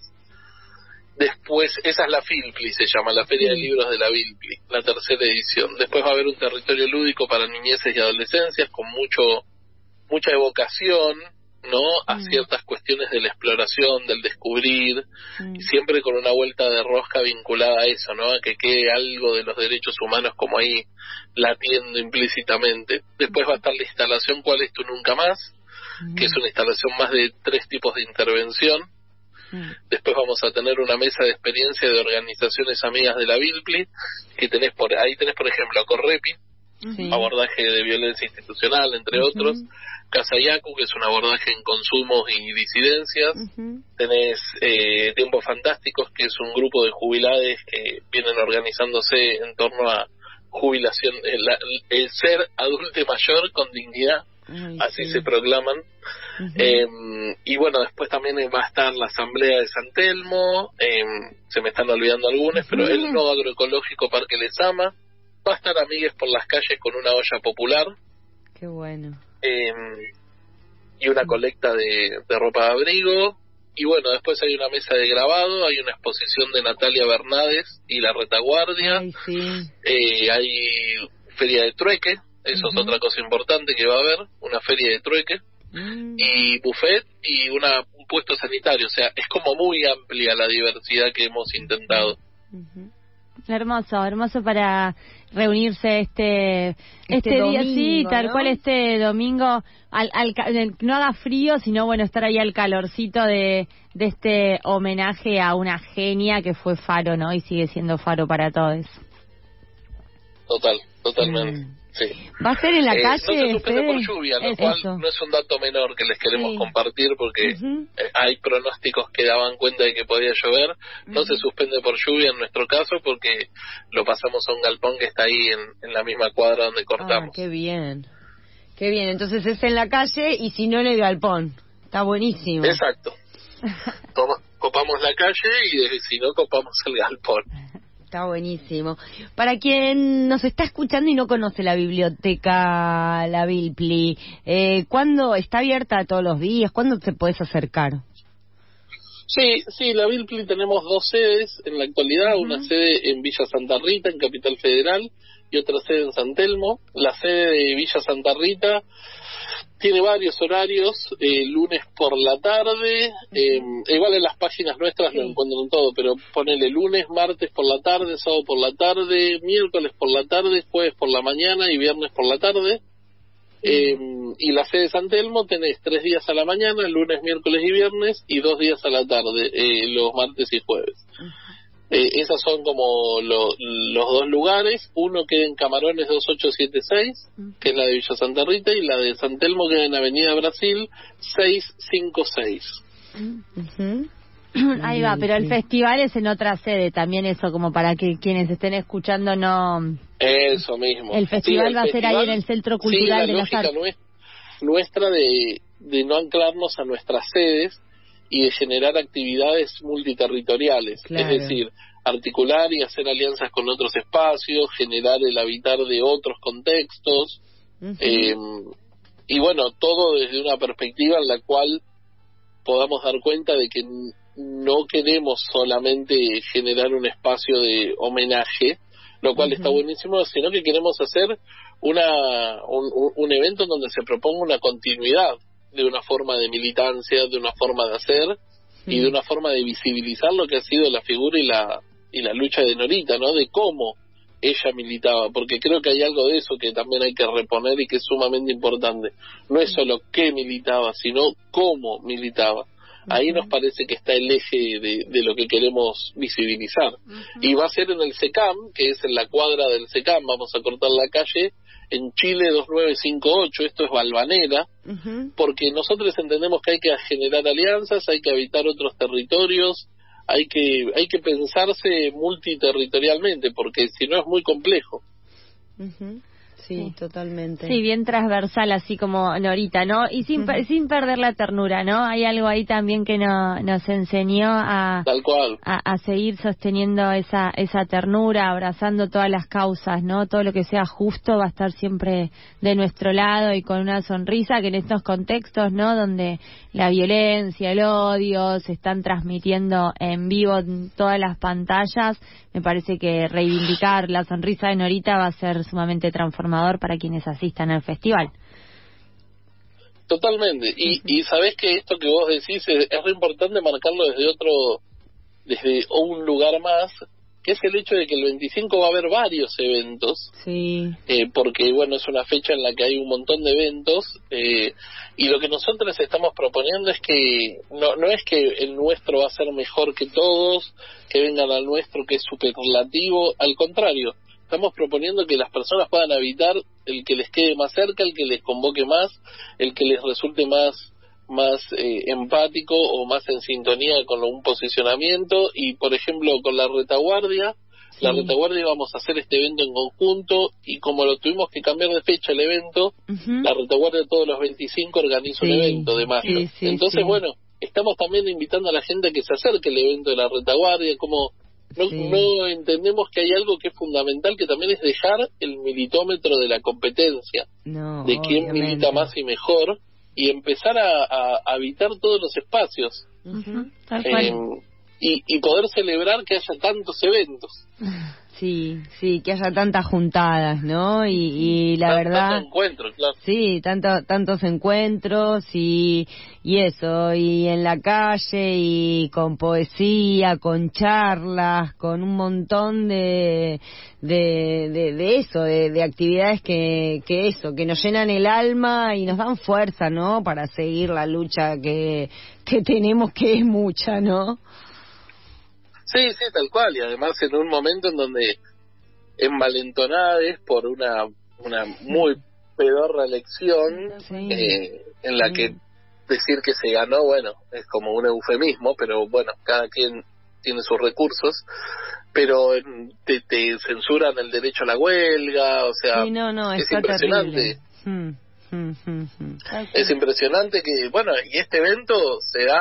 Después, esa es la Filpli, se llama, la Feria sí. de Libros de la Filpli, la tercera edición. Después va a haber un territorio lúdico para niñeces y adolescencias con mucho mucha evocación, ¿no? A mm. ciertas cuestiones de la exploración, del descubrir, mm. y siempre con una vuelta de rosca vinculada a eso, ¿no? A que quede algo de los derechos humanos como ahí latiendo implícitamente. Después va a estar la instalación ¿Cuál es tu nunca más? Mm. que es una instalación más de tres tipos de intervención. Mm. Después vamos a tener una mesa de experiencia de organizaciones amigas de la Vilpli, que tenés por ahí tenés por ejemplo a Correpi, sí. abordaje de violencia institucional, entre uh-huh. otros. Casa Yacu, que es un abordaje en consumos y disidencias. Uh-huh. Tenés eh, Tiempos Fantásticos, que es un grupo de jubilades que vienen organizándose en torno a jubilación, el, el ser adulto mayor con dignidad. Ay, así sí. se proclaman. Uh-huh. eh, y bueno, después también va a estar la Asamblea de San Telmo, eh, se me están olvidando algunos, uh-huh. pero el Nodo Agroecológico Parque Lezama. Va a estar Amigues por las calles con una olla popular. Qué bueno. Eh, y una colecta de, de ropa de abrigo. Y bueno, después hay una mesa de grabado, hay una exposición de Natalia Bernades y La Retaguardia. Ay, sí. eh, hay feria de trueque, eso uh-huh. es otra cosa importante que va a haber, una feria de trueque. Uh-huh. Y buffet y una, un puesto sanitario. O sea, es como muy amplia la diversidad que hemos intentado. Uh-huh. Hermoso, hermoso para reunirse este este, este día, domingo, sí, tal ¿no? cual este domingo, al, al no haga frío, sino bueno, estar ahí al calorcito de, de este homenaje a una genia que fue faro, ¿no? Y sigue siendo faro para todos. Total, totalmente. Mm. Sí. ¿Va a ser en la eh, calle? No se suspende Fede? por lluvia, lo es cual eso. no es un dato menor que les queremos sí. compartir porque uh-huh. eh, hay pronósticos que daban cuenta de que podía llover. Uh-huh. No se suspende por lluvia en nuestro caso porque lo pasamos a un galpón que está ahí en, en la misma cuadra donde cortamos. Ah, qué bien. Qué bien, entonces es en la calle y si no en el galpón. Está buenísimo. Exacto. Toma, copamos la calle y de, si no copamos el galpón. Está buenísimo. Para quien nos está escuchando y no conoce la biblioteca, la Bilpli, eh, ¿cuándo está abierta todos los días? ¿Cuándo te puedes acercar? Sí, sí, la Bilpli tenemos dos sedes en la actualidad, uh-huh. una sede en Villa Santa Rita, en Capital Federal, y otra sede en San Telmo. La sede de Villa Santa Rita tiene varios horarios, eh, lunes por la tarde, eh, igual en las páginas nuestras sí. lo encuentran todo, pero ponele lunes, martes por la tarde, sábado por la tarde, miércoles por la tarde, jueves por la mañana y viernes por la tarde. Eh, y la sede de San Telmo tenés tres días a la mañana, lunes, miércoles y viernes, y dos días a la tarde, eh, los martes y jueves. Eh, esas son como lo, los dos lugares. Uno queda en Camarones dos ocho siete seis, que es la de Villa Santa Rita, y la de San Telmo queda en Avenida Brasil seiscientos cincuenta y seis. Uh-huh. Ahí va, pero el festival es en otra sede también, eso como para que quienes estén escuchando no... Eso mismo. El festival sí, el va festival, a ser ahí en el Centro Cultural sí, de las Artes. Nuestra, nuestra de, de no anclarnos a nuestras sedes y de generar actividades multiterritoriales, claro. Es decir, articular y hacer alianzas con otros espacios, generar el habitar de otros contextos, uh-huh. eh, y bueno, todo desde una perspectiva en la cual podamos dar cuenta de que no queremos solamente generar un espacio de homenaje, lo cual uh-huh. está buenísimo, sino que queremos hacer una un, un evento en donde se proponga una continuidad de una forma de militancia, de una forma de hacer sí. y de una forma de visibilizar lo que ha sido la figura y la y la lucha de Norita, ¿no? De cómo ella militaba, porque creo que hay algo de eso que también hay que reponer y que es sumamente importante. No es solo qué militaba, sino cómo militaba. Ahí uh-huh. nos parece que está el eje de, de lo que queremos visibilizar. Uh-huh. Y va a ser en el SECAM, que es en la cuadra del SECAM, vamos a cortar la calle, en Chile dos nueve cinco ocho, esto es Balvanera, uh-huh. porque nosotros entendemos que hay que generar alianzas, hay que habitar otros territorios, hay que hay que pensarse multiterritorialmente, porque si no es muy complejo. Uh-huh. Sí, sí, totalmente. Sí, bien transversal, así como Norita, ¿no? Y sin uh-huh. sin perder la ternura, ¿no? Hay algo ahí también que no, nos enseñó a, Tal cual. a a seguir sosteniendo esa esa ternura, abrazando todas las causas, ¿no? Todo lo que sea justo va a estar siempre de nuestro lado y con una sonrisa, que en estos contextos, ¿no? Donde la violencia, el odio se están transmitiendo en vivo en todas las pantallas, me parece que reivindicar la sonrisa de Norita va a ser sumamente transformador para quienes asistan al festival. Totalmente. Y, uh-huh. y sabés que esto que vos decís es, es re importante marcarlo desde otro, desde un lugar más, que es el hecho de que el veinticinco va a haber varios eventos, sí. eh, porque bueno, es una fecha en la que hay un montón de eventos, eh, y lo que nosotros estamos proponiendo es que no, no es que el nuestro va a ser mejor que todos, que vengan al nuestro que es superlativo, al contrario, estamos proponiendo que las personas puedan habitar el que les quede más cerca, el que les convoque más, el que les resulte más más eh, empático o más en sintonía con un posicionamiento. Y por ejemplo con la retaguardia, sí. la retaguardia vamos a hacer este evento en conjunto, y como lo tuvimos que cambiar de fecha el evento, uh-huh. la retaguardia todos los veinticinco organiza sí. un evento de mayo, sí, sí, entonces sí. bueno, estamos también invitando a la gente a que se acerque al evento de la retaguardia, como no, sí. no entendemos que hay algo que es fundamental, que también es dejar el militómetro de la competencia, no, de quién obviamente. milita más y mejor, y empezar a, a, a habitar todos los espacios, uh-huh. Tal eh, cual. y, y poder celebrar que haya tantos eventos. Sí, sí, que haya tantas juntadas, ¿no? Y, y la Tant- verdad... Tantos encuentros, claro. Sí, tanto, tantos encuentros y, y eso, y en la calle, y con poesía, con charlas, con un montón de, de, de, de eso, de, de actividades que, que eso, que nos llenan el alma y nos dan fuerza, ¿no? Para seguir la lucha que, que tenemos, que es mucha, ¿no? Sí, sí, tal cual, y además en un momento en donde envalentonades por una una muy pedorra elección, sí. eh, en la sí. que decir que se ganó, bueno, es como un eufemismo, pero bueno, cada quien tiene sus recursos, pero te, te censuran el derecho a la huelga, o sea, sí, no, no, es impresionante. Hmm. Hmm, hmm, hmm. Es impresionante que, bueno, y este evento se da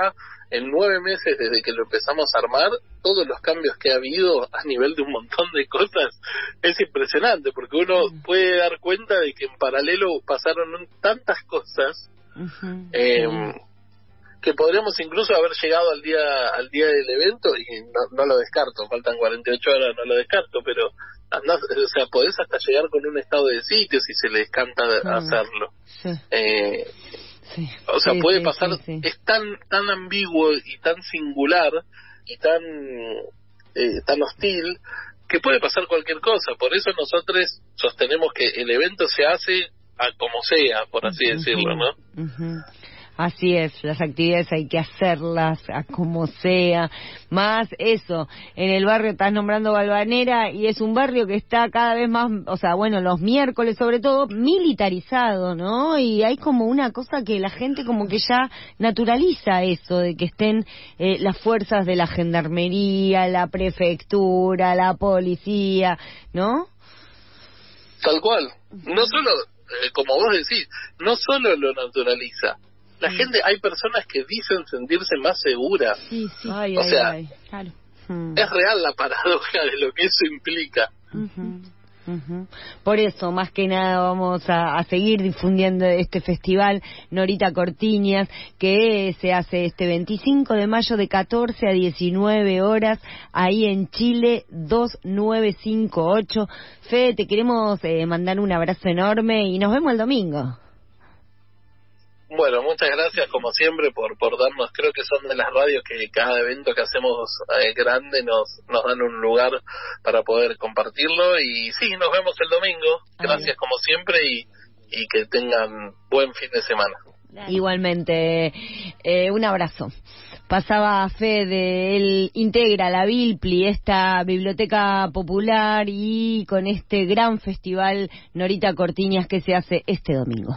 en nueve meses desde que lo empezamos a armar, todos los cambios que ha habido a nivel de un montón de cosas es impresionante, porque uno puede dar cuenta de que en paralelo pasaron tantas cosas uh-huh. eh, uh-huh. que podríamos incluso haber llegado al día al día del evento, y no, no lo descarto, faltan cuarenta y ocho horas, no lo descarto, pero andás, o sea, podés hasta llegar con un estado de sitio si se les canta uh-huh. hacerlo. Sí. Eh, Sí, o sea, sí, puede sí, pasar, sí, sí. es tan tan ambiguo y tan singular y tan eh, tan hostil que puede pasar cualquier cosa. Por eso nosotros sostenemos que el evento se hace a como sea, por así uh-huh. decirlo, ¿no? Uh-huh. Así es, las actividades hay que hacerlas a como sea. Más eso, en el barrio estás nombrando Balvanera y es un barrio que está cada vez más, o sea, bueno, los miércoles sobre todo, militarizado, ¿no? Y hay como una cosa que la gente como que ya naturaliza eso, de que estén eh, las fuerzas de la gendarmería, la prefectura, la policía, ¿no? Tal cual. No solo, eh, como vos decís, no solo lo naturaliza. La sí. gente, hay personas que dicen sentirse más seguras. Sí, sí. Ay, o ay, sea, ay. Claro. Hmm. es real la paradoja de lo que eso implica. Uh-huh. Uh-huh. Por eso, más que nada, vamos a, a seguir difundiendo este festival Norita Cortiñas, que se hace este veinticinco de mayo de catorce a diecinueve horas, ahí en Chile dos nueve cinco ocho. Fede, te queremos eh, mandar un abrazo enorme y nos vemos el domingo. Bueno, muchas gracias como siempre por por darnos, creo que son de las radios que cada evento que hacemos eh, grande nos nos dan un lugar para poder compartirlo, y sí, nos vemos el domingo, gracias Ay. como siempre, y, y que tengan buen fin de semana. Igualmente, eh, un abrazo. Pasaba Fede, él integra la Bilpli, esta biblioteca popular, y con este gran festival Norita Cortiñas que se hace este domingo.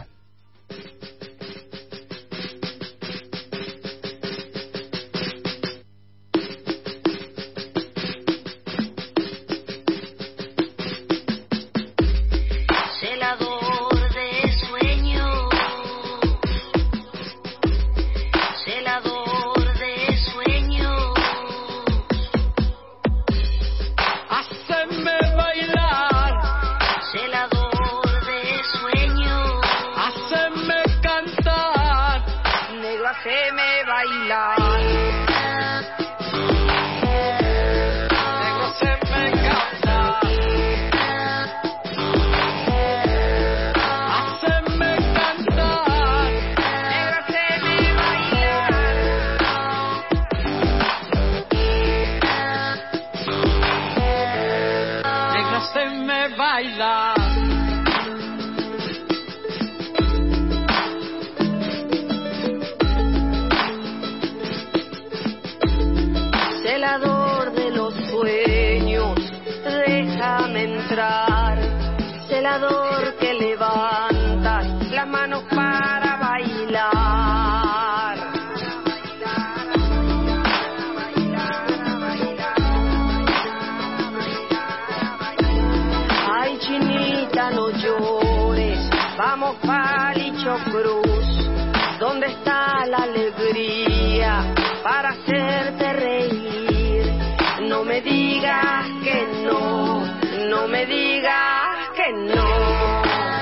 Celador de los sueños, déjame entrar. Celador que levantas las manos para bailar. Ay, chinita, no llores, vamos Palicho Cruz. ¿Dónde está la alegría para hacerte reír? No me digas que no, no me digas que no.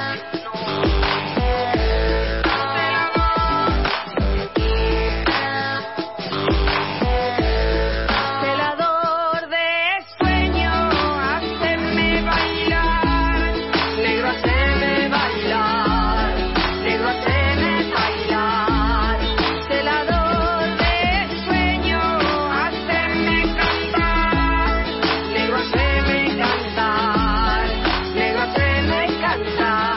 Celador de sueños, haceme bailar, negro, haceme bailar, negro, haceme bailar. Celador de sueños, haceme cantar, negro, haceme cantar, negro, haceme cantar.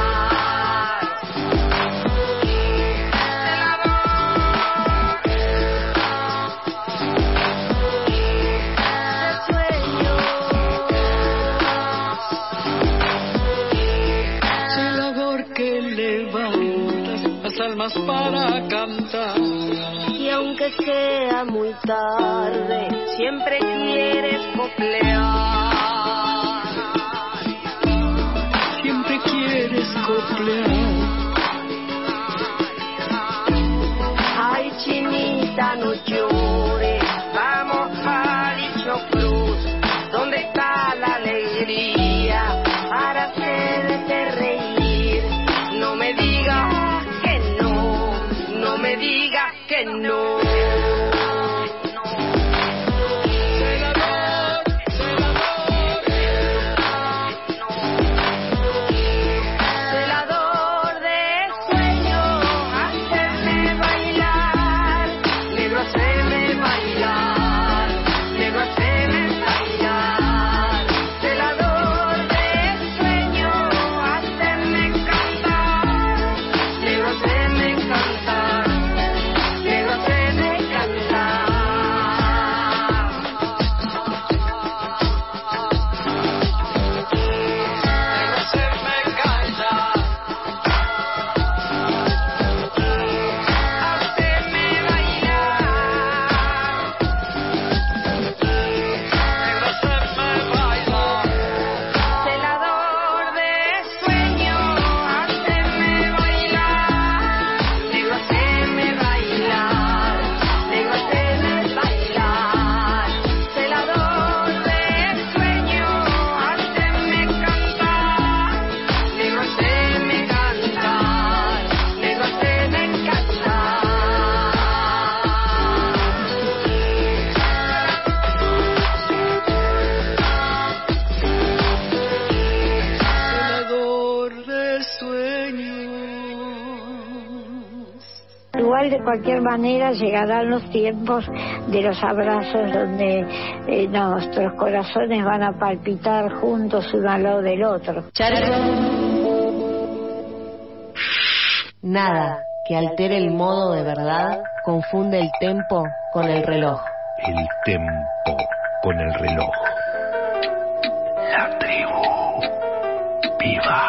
Celador que levantas las almas para cantar. Y aunque sea muy tarde, siempre quieres coplear. Siempre quieres coplear. Ay, chinita, Mamita, no llores, vamos a Dicho Cruz, donde está la alegría para hacerte reír. No me digas que no, no me digas que no. De cualquier manera llegarán los tiempos de los abrazos donde eh, nuestros corazones van a palpitar juntos uno al lado del otro. Nada que altere el modo de verdad confunde el tempo con el reloj. El tempo con el reloj. La tribu viva.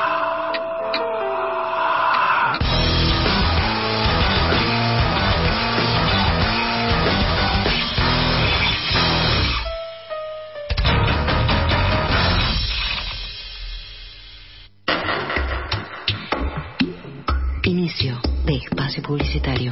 Inicio de espacio publicitario.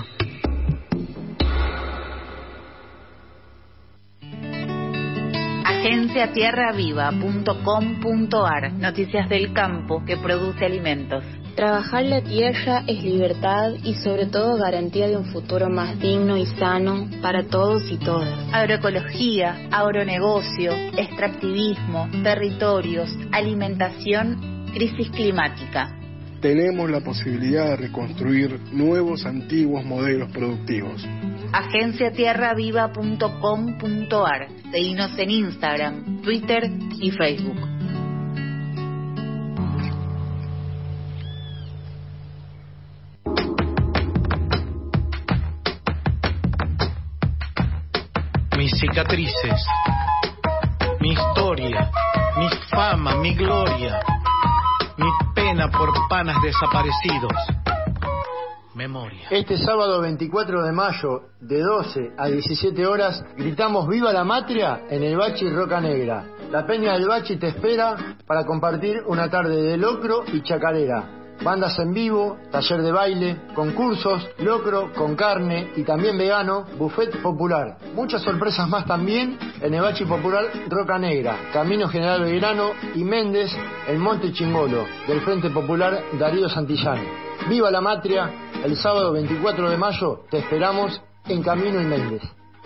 agencia tierra viva punto com punto ar. Noticias del campo que produce alimentos. Trabajar la tierra es libertad y sobre todo garantía de un futuro más digno y sano para todos y todas. Agroecología, agronegocio, extractivismo, territorios, alimentación, crisis climática. Tenemos la posibilidad de reconstruir nuevos antiguos modelos productivos. agencia tierra viva punto com punto ar. Seguinos en Instagram, Twitter y Facebook. Mis cicatrices, mi historia, mi fama, mi gloria, mi pena por panas desaparecidos. Memoria. Este sábado veinticuatro de mayo, de doce a diecisiete horas, gritamos ¡Viva la Matria! En el Bachi Roca Negra. La Peña del Bachi te espera para compartir una tarde de locro y chacarera. Bandas en vivo, taller de baile, concursos, locro con carne y también vegano, buffet popular. Muchas sorpresas más también en el Bachi Popular Roca Negra, Camino General Belgrano y Méndez, en Monte Chingolo, del Frente Popular Darío Santillán. ¡Viva la Matria! El sábado veinticuatro de mayo te esperamos en Camino y Méndez.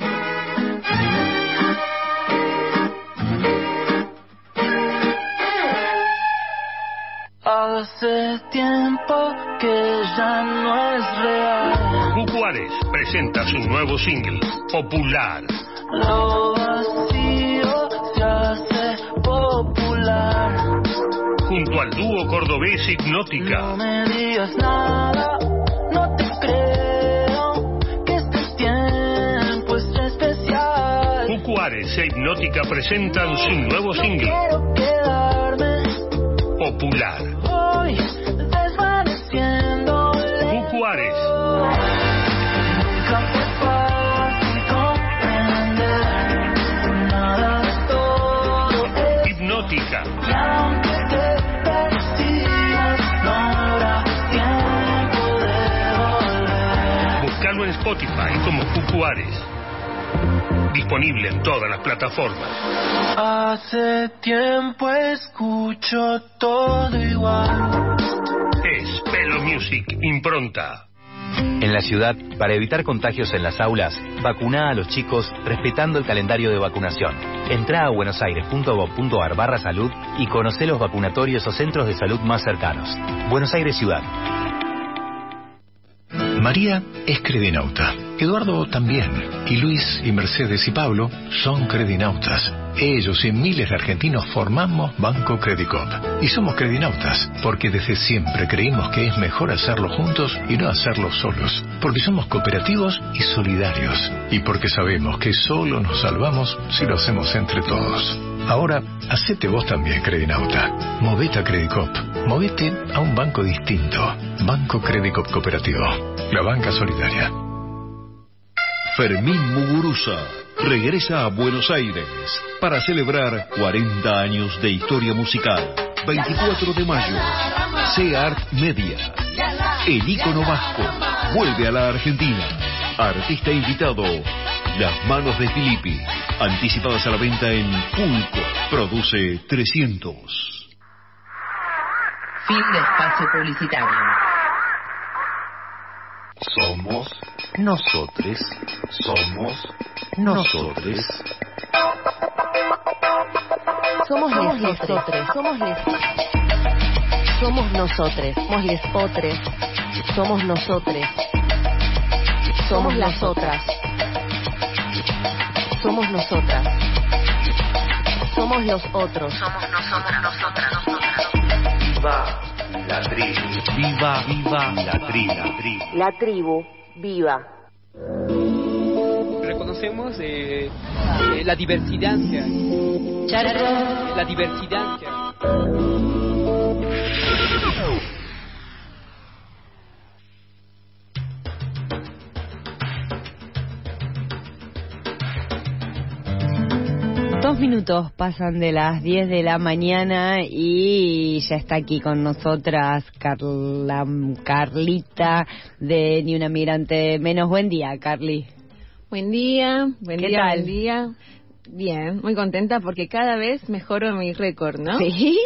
Hace tiempo que ya no es real. Ju Juárez presenta su nuevo single, Popular. Lo vacío se hace popular. Junto al dúo cordobés Hipnótica. No me digas nada, no te creo que este tiempo es especial. Ju Juárez e Hipnótica presentan su nuevo single, Quiero quedarme Popular. hoy desvaneciendo. Ju Juárez. Nunca fue fácil comprender nada de todo esto. Hipnótica. Y aunque te persigas, no habrá tiempo de volver. Buscalo en Spotify. Spotify como Cucuares. Disponible en todas las plataformas. Hace tiempo escucho todo igual. Es Pelo Music Impronta. En la ciudad, para evitar contagios en las aulas, vacuná a los chicos respetando el calendario de vacunación. Entrá a buenosaires.gov.ar barra salud y conocé los vacunatorios o centros de salud más cercanos. Buenos Aires Ciudad. María es credinauta, Eduardo también, y Luis y Mercedes y Pablo son credinautas. Ellos y miles de argentinos formamos Banco Credicop. Y somos credinautas, porque desde siempre creímos que es mejor hacerlo juntos y no hacerlo solos. Porque somos cooperativos y solidarios. Y porque sabemos que solo nos salvamos si lo hacemos entre todos. Ahora, hacete vos también, credinauta. Movete a Credicop. Movete a un banco distinto. Banco Credicop Cooperativo. La banca solidaria. Fermín Muguruza regresa a Buenos Aires para celebrar cuarenta años de historia musical. veinticuatro de mayo, C-Art Media. El ícono vasco vuelve a la Argentina. Artista invitado, Las Manos de Filippi. Anticipadas a la venta en Pulco. Produce trescientos. Fin de espacio publicitario. Somos nosotros. Somos nosotros. Somos les lesotres. Somos les. Somos nosotros. Somos les otres. Somos nosotros. Somos las otras. Somos nosotras. Somos los otros. Somos nosotras, nosotras, nosotras. Viva la tribu. Viva, viva la tribu. La tribu, viva. Reconocemos eh, eh, la diversidad que hay. Charro. La diversidad que hay. Dos minutos pasan de las diez de la mañana y ya está aquí con nosotras Carla, Carlita de Ni Una Migrante Menos. Buen día, Carly. Buen día, buen ¿Qué día, tal? buen día. Bien, muy contenta porque cada vez mejoro mi récord, ¿no? Sí.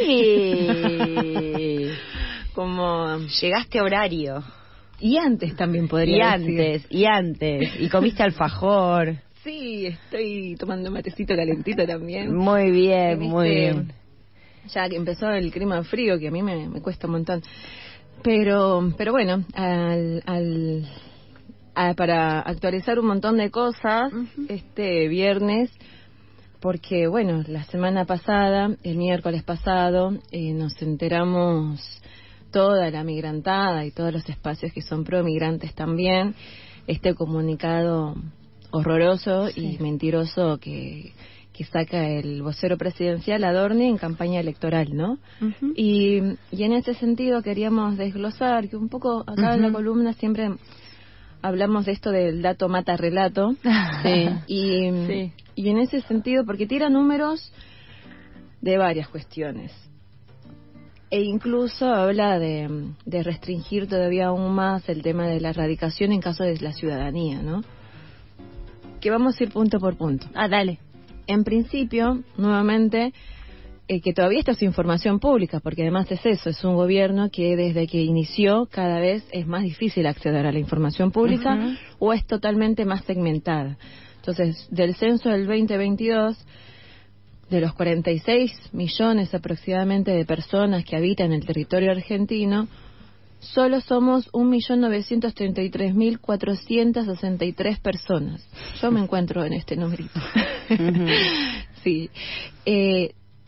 Como llegaste a horario. Y antes también podría Y decir. antes, y antes. Y comiste alfajor. Sí, estoy tomando matecito calentito también. Muy bien, ¿Viste? muy bien. Ya que empezó el clima frío, que a mí me, me cuesta un montón. Pero, pero bueno, al, al, a, para actualizar un montón de cosas, uh-huh. este viernes, porque bueno, la semana pasada, el miércoles pasado, eh, nos enteramos toda la migrantada y todos los espacios que son pro migrantes también, este comunicado horroroso sí. y mentiroso que, que saca el vocero presidencial Adorni en campaña electoral, ¿no? Uh-huh. Y, y en ese sentido queríamos desglosar que un poco acá uh-huh. en la columna siempre hablamos de esto del dato mata relato. Sí. Y, sí. y en ese sentido, porque tira números de varias cuestiones. E incluso habla de, de restringir todavía aún más el tema de la erradicación en caso de la ciudadanía, ¿no? Que vamos a ir punto por punto. Ah, dale. En principio, nuevamente, eh, que todavía esta es información pública, porque además es eso, es un gobierno que desde que inició cada vez es más difícil acceder a la información pública uh-huh. o es totalmente más segmentada. Entonces, del censo del veinte veintidós, de los cuarenta y seis millones aproximadamente de personas que habitan el territorio argentino, solo somos un millón novecientos treinta y tres mil cuatrocientos sesenta y tres personas. Yo me encuentro en este numerito. Uh-huh. Sí. Eh,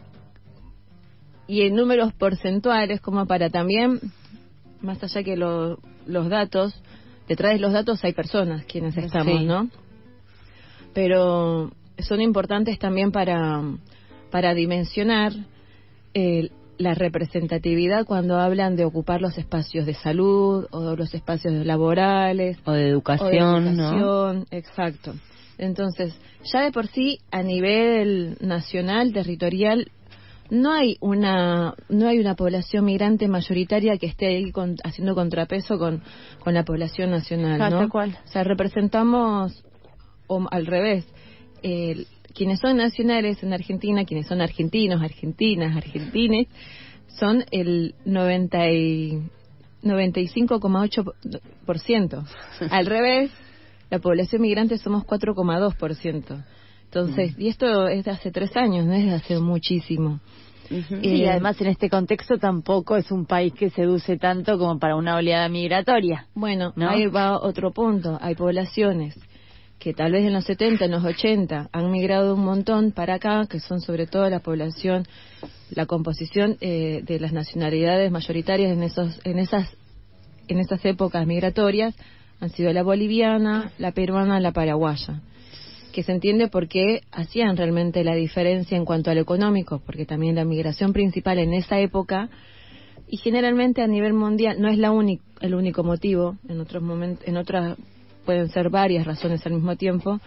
y en números porcentuales, como para también, más allá que lo, los datos, detrás de los datos hay personas quienes estamos, sí. ¿no? Pero son importantes también para, para dimensionar el la representatividad cuando hablan de ocupar los espacios de salud o los espacios laborales o de educación, o de educación, ¿no? Exacto. Entonces, ya de por sí a nivel nacional, territorial, no hay una no hay una población migrante mayoritaria que esté ahí con, haciendo contrapeso con, con la población nacional, Ah, ¿no? tal cual. O sea, representamos, o al revés, eh, quienes son nacionales en Argentina, quienes son argentinos, argentinas, argentines, son el noventa y, noventa y cinco coma ocho por ciento. Al revés, la población migrante somos cuatro coma dos por ciento. Entonces, y esto es de hace tres años, no es de hace muchísimo. Uh-huh. Eh, y además en este contexto tampoco es un país que seduce tanto como para una oleada migratoria. Bueno, ¿no? ahí va otro punto. Hay poblaciones que tal vez en los setenta, en los ochenta han migrado un montón para acá, que son sobre todo la población, la composición eh, de las nacionalidades mayoritarias en esos, en esas, en esas épocas migratorias han sido la boliviana, la peruana, la paraguaya, que se entiende por qué hacían realmente la diferencia en cuanto a lo económico, porque también la migración principal en esa época, y generalmente a nivel mundial, no es la única, el único motivo, en otros momentos, en otras pueden ser varias razones al mismo tiempo,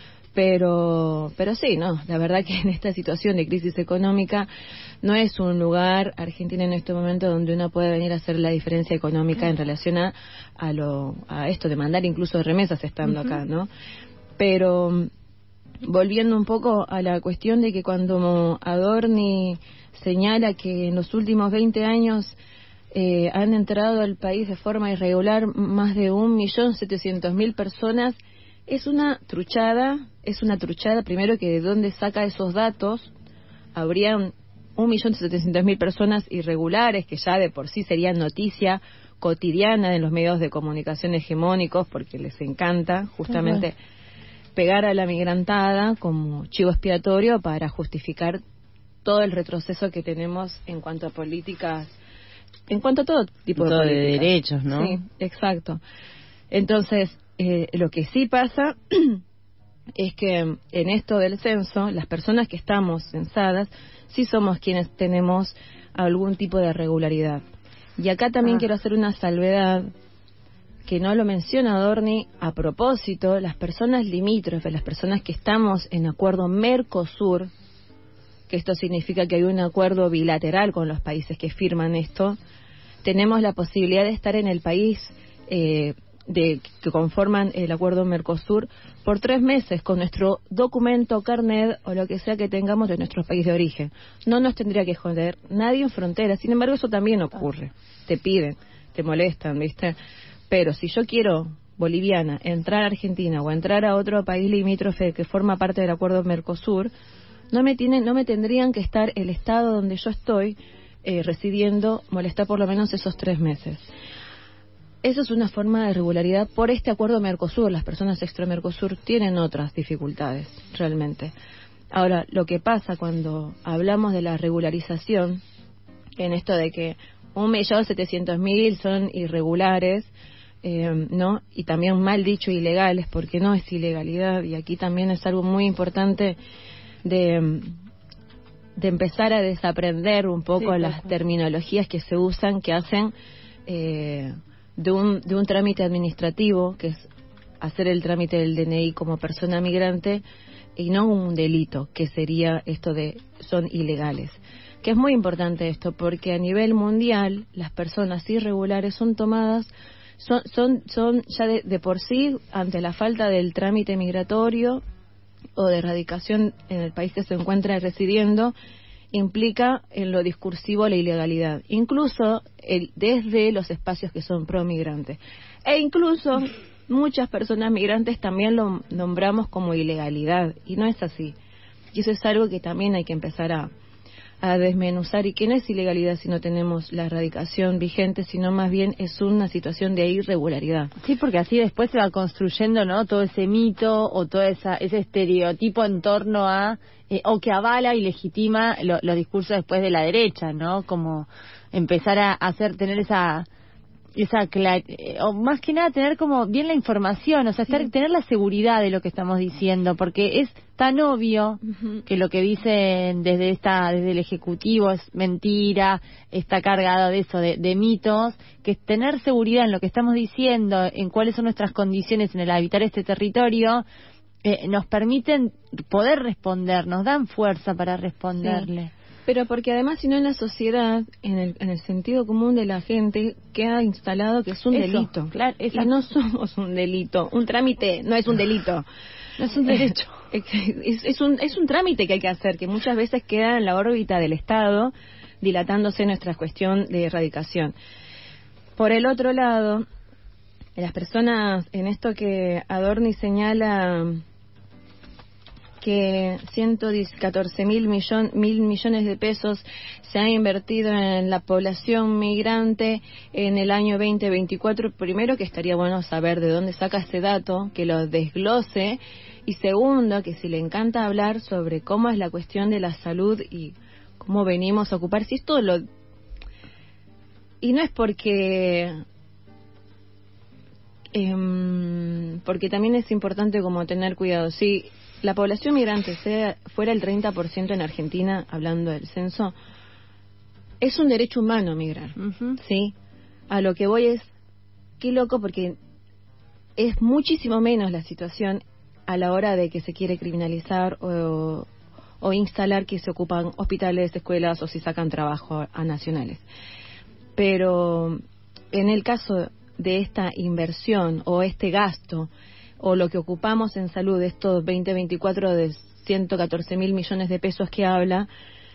pero pero sí, no, la verdad que en esta situación de crisis económica no es un lugar, Argentina en este momento, donde uno puede venir a hacer la diferencia económica en relación a, a, lo, a esto de mandar incluso remesas estando uh-huh. acá, ¿no? Pero volviendo un poco a la cuestión de que cuando Adorni señala que en los últimos veinte años eh, han entrado al país de forma irregular más de un millón setecientos mil personas, es una truchada, es una truchada primero que de dónde saca esos datos. Habrían un millón setecientos mil personas irregulares, que ya de por sí serían noticia cotidiana en los medios de comunicación hegemónicos, porque les encanta justamente uh-huh. pegar a la migrantada como chivo expiatorio para justificar todo el retroceso que tenemos en cuanto a políticas, en cuanto a todo tipo de, todo de derechos, ¿no? Sí, exacto. Entonces, eh, lo que sí pasa es que en esto del censo, las personas que estamos censadas, sí somos quienes tenemos algún tipo de irregularidad. Y acá también ah. quiero hacer una salvedad, que no lo menciona Adorni a propósito. Las personas limítrofes, las personas que estamos en acuerdo Mercosur, que esto significa que hay un acuerdo bilateral con los países que firman esto, tenemos la posibilidad de estar en el país eh, de que conforman el acuerdo Mercosur por tres meses con nuestro documento, carnet o lo que sea que tengamos de nuestro país de origen. No nos tendría que joder nadie en frontera. Sin embargo, eso también ocurre. Te piden, te molestan, ¿viste? Pero si yo quiero, boliviana, entrar a Argentina o entrar a otro país limítrofe que forma parte del acuerdo Mercosur, no me tienen, no me tendrían que estar el estado donde yo estoy eh, residiendo, molestar por lo menos esos tres meses. Eso es una forma de regularidad por este acuerdo Mercosur. Las personas extra-Mercosur tienen otras dificultades, realmente. Ahora, lo que pasa cuando hablamos de la regularización, en esto de que un millón setecientos mil son irregulares, eh, ¿no? Y también mal dicho ilegales, porque no es ilegalidad, y aquí también es algo muy importante de, de empezar a desaprender un poco sí, las terminologías que se usan, que hacen eh, de un de un trámite administrativo, que es hacer el trámite del D N I como persona migrante, y no un delito, que sería esto de son ilegales. Que es muy importante esto, porque a nivel mundial las personas irregulares son tomadas, son son son ya de, de por sí, ante la falta del trámite migratorio o de erradicación en el país que se encuentra residiendo, implica en lo discursivo la ilegalidad, incluso el, desde los espacios que son pro-migrantes. E incluso muchas personas migrantes también lo nombramos como ilegalidad, y no es así. Y eso es algo que también hay que empezar a, a desmenuzar, y que no es ilegalidad si no tenemos la erradicación vigente, sino más bien es una situación de irregularidad. Sí, porque así después se va construyendo, ¿no?, todo ese mito o todo esa, ese estereotipo en torno a, eh, o que avala y legitima lo, los discursos después de la derecha, ¿no? Como empezar a hacer, tener esa... esa clar- eh, o más que nada tener como bien la información, o sea, estar, sí. tener la seguridad de lo que estamos diciendo, porque es tan obvio uh-huh. que lo que dicen desde esta desde el ejecutivo es mentira, está cargado de eso, de, de mitos, que tener seguridad en lo que estamos diciendo, en cuáles son nuestras condiciones en el habitar este territorio, eh, nos permiten poder responder, nos dan fuerza para responderle. Sí. Pero porque además, si no, en la sociedad, en el, en el sentido común de la gente, queda instalado que es un Eso, delito. claro, y no somos un delito. Un trámite no es un delito. No es un derecho. Es, es, es, un, es un trámite que hay que hacer, que muchas veces queda en la órbita del Estado, dilatándose nuestra cuestión de erradicación. Por el otro lado, las personas, en esto que Adorni señala que ciento catorce mil millon, mil millones de pesos se han invertido en la población migrante en el año veinte veinticuatro. Primero, que estaría bueno saber de dónde saca ese dato, que lo desglose. Y segundo, que si le encanta hablar sobre cómo es la cuestión de la salud y cómo venimos a ocupar, si esto lo... Y no es porque... Eh, porque también es importante como tener cuidado. Si la población migrante sea, fuera el treinta por ciento en Argentina, hablando del censo, es un derecho humano migrar, uh-huh. ¿sí? A lo que voy es, qué loco, porque es muchísimo menos la situación a la hora de que se quiere criminalizar o, o instalar que se ocupan hospitales, escuelas o si sacan trabajo a, a nacionales. Pero en el caso de esta inversión o este gasto o lo que ocupamos en salud, estos veinte veinticuatro de ciento catorce mil millones de pesos que habla,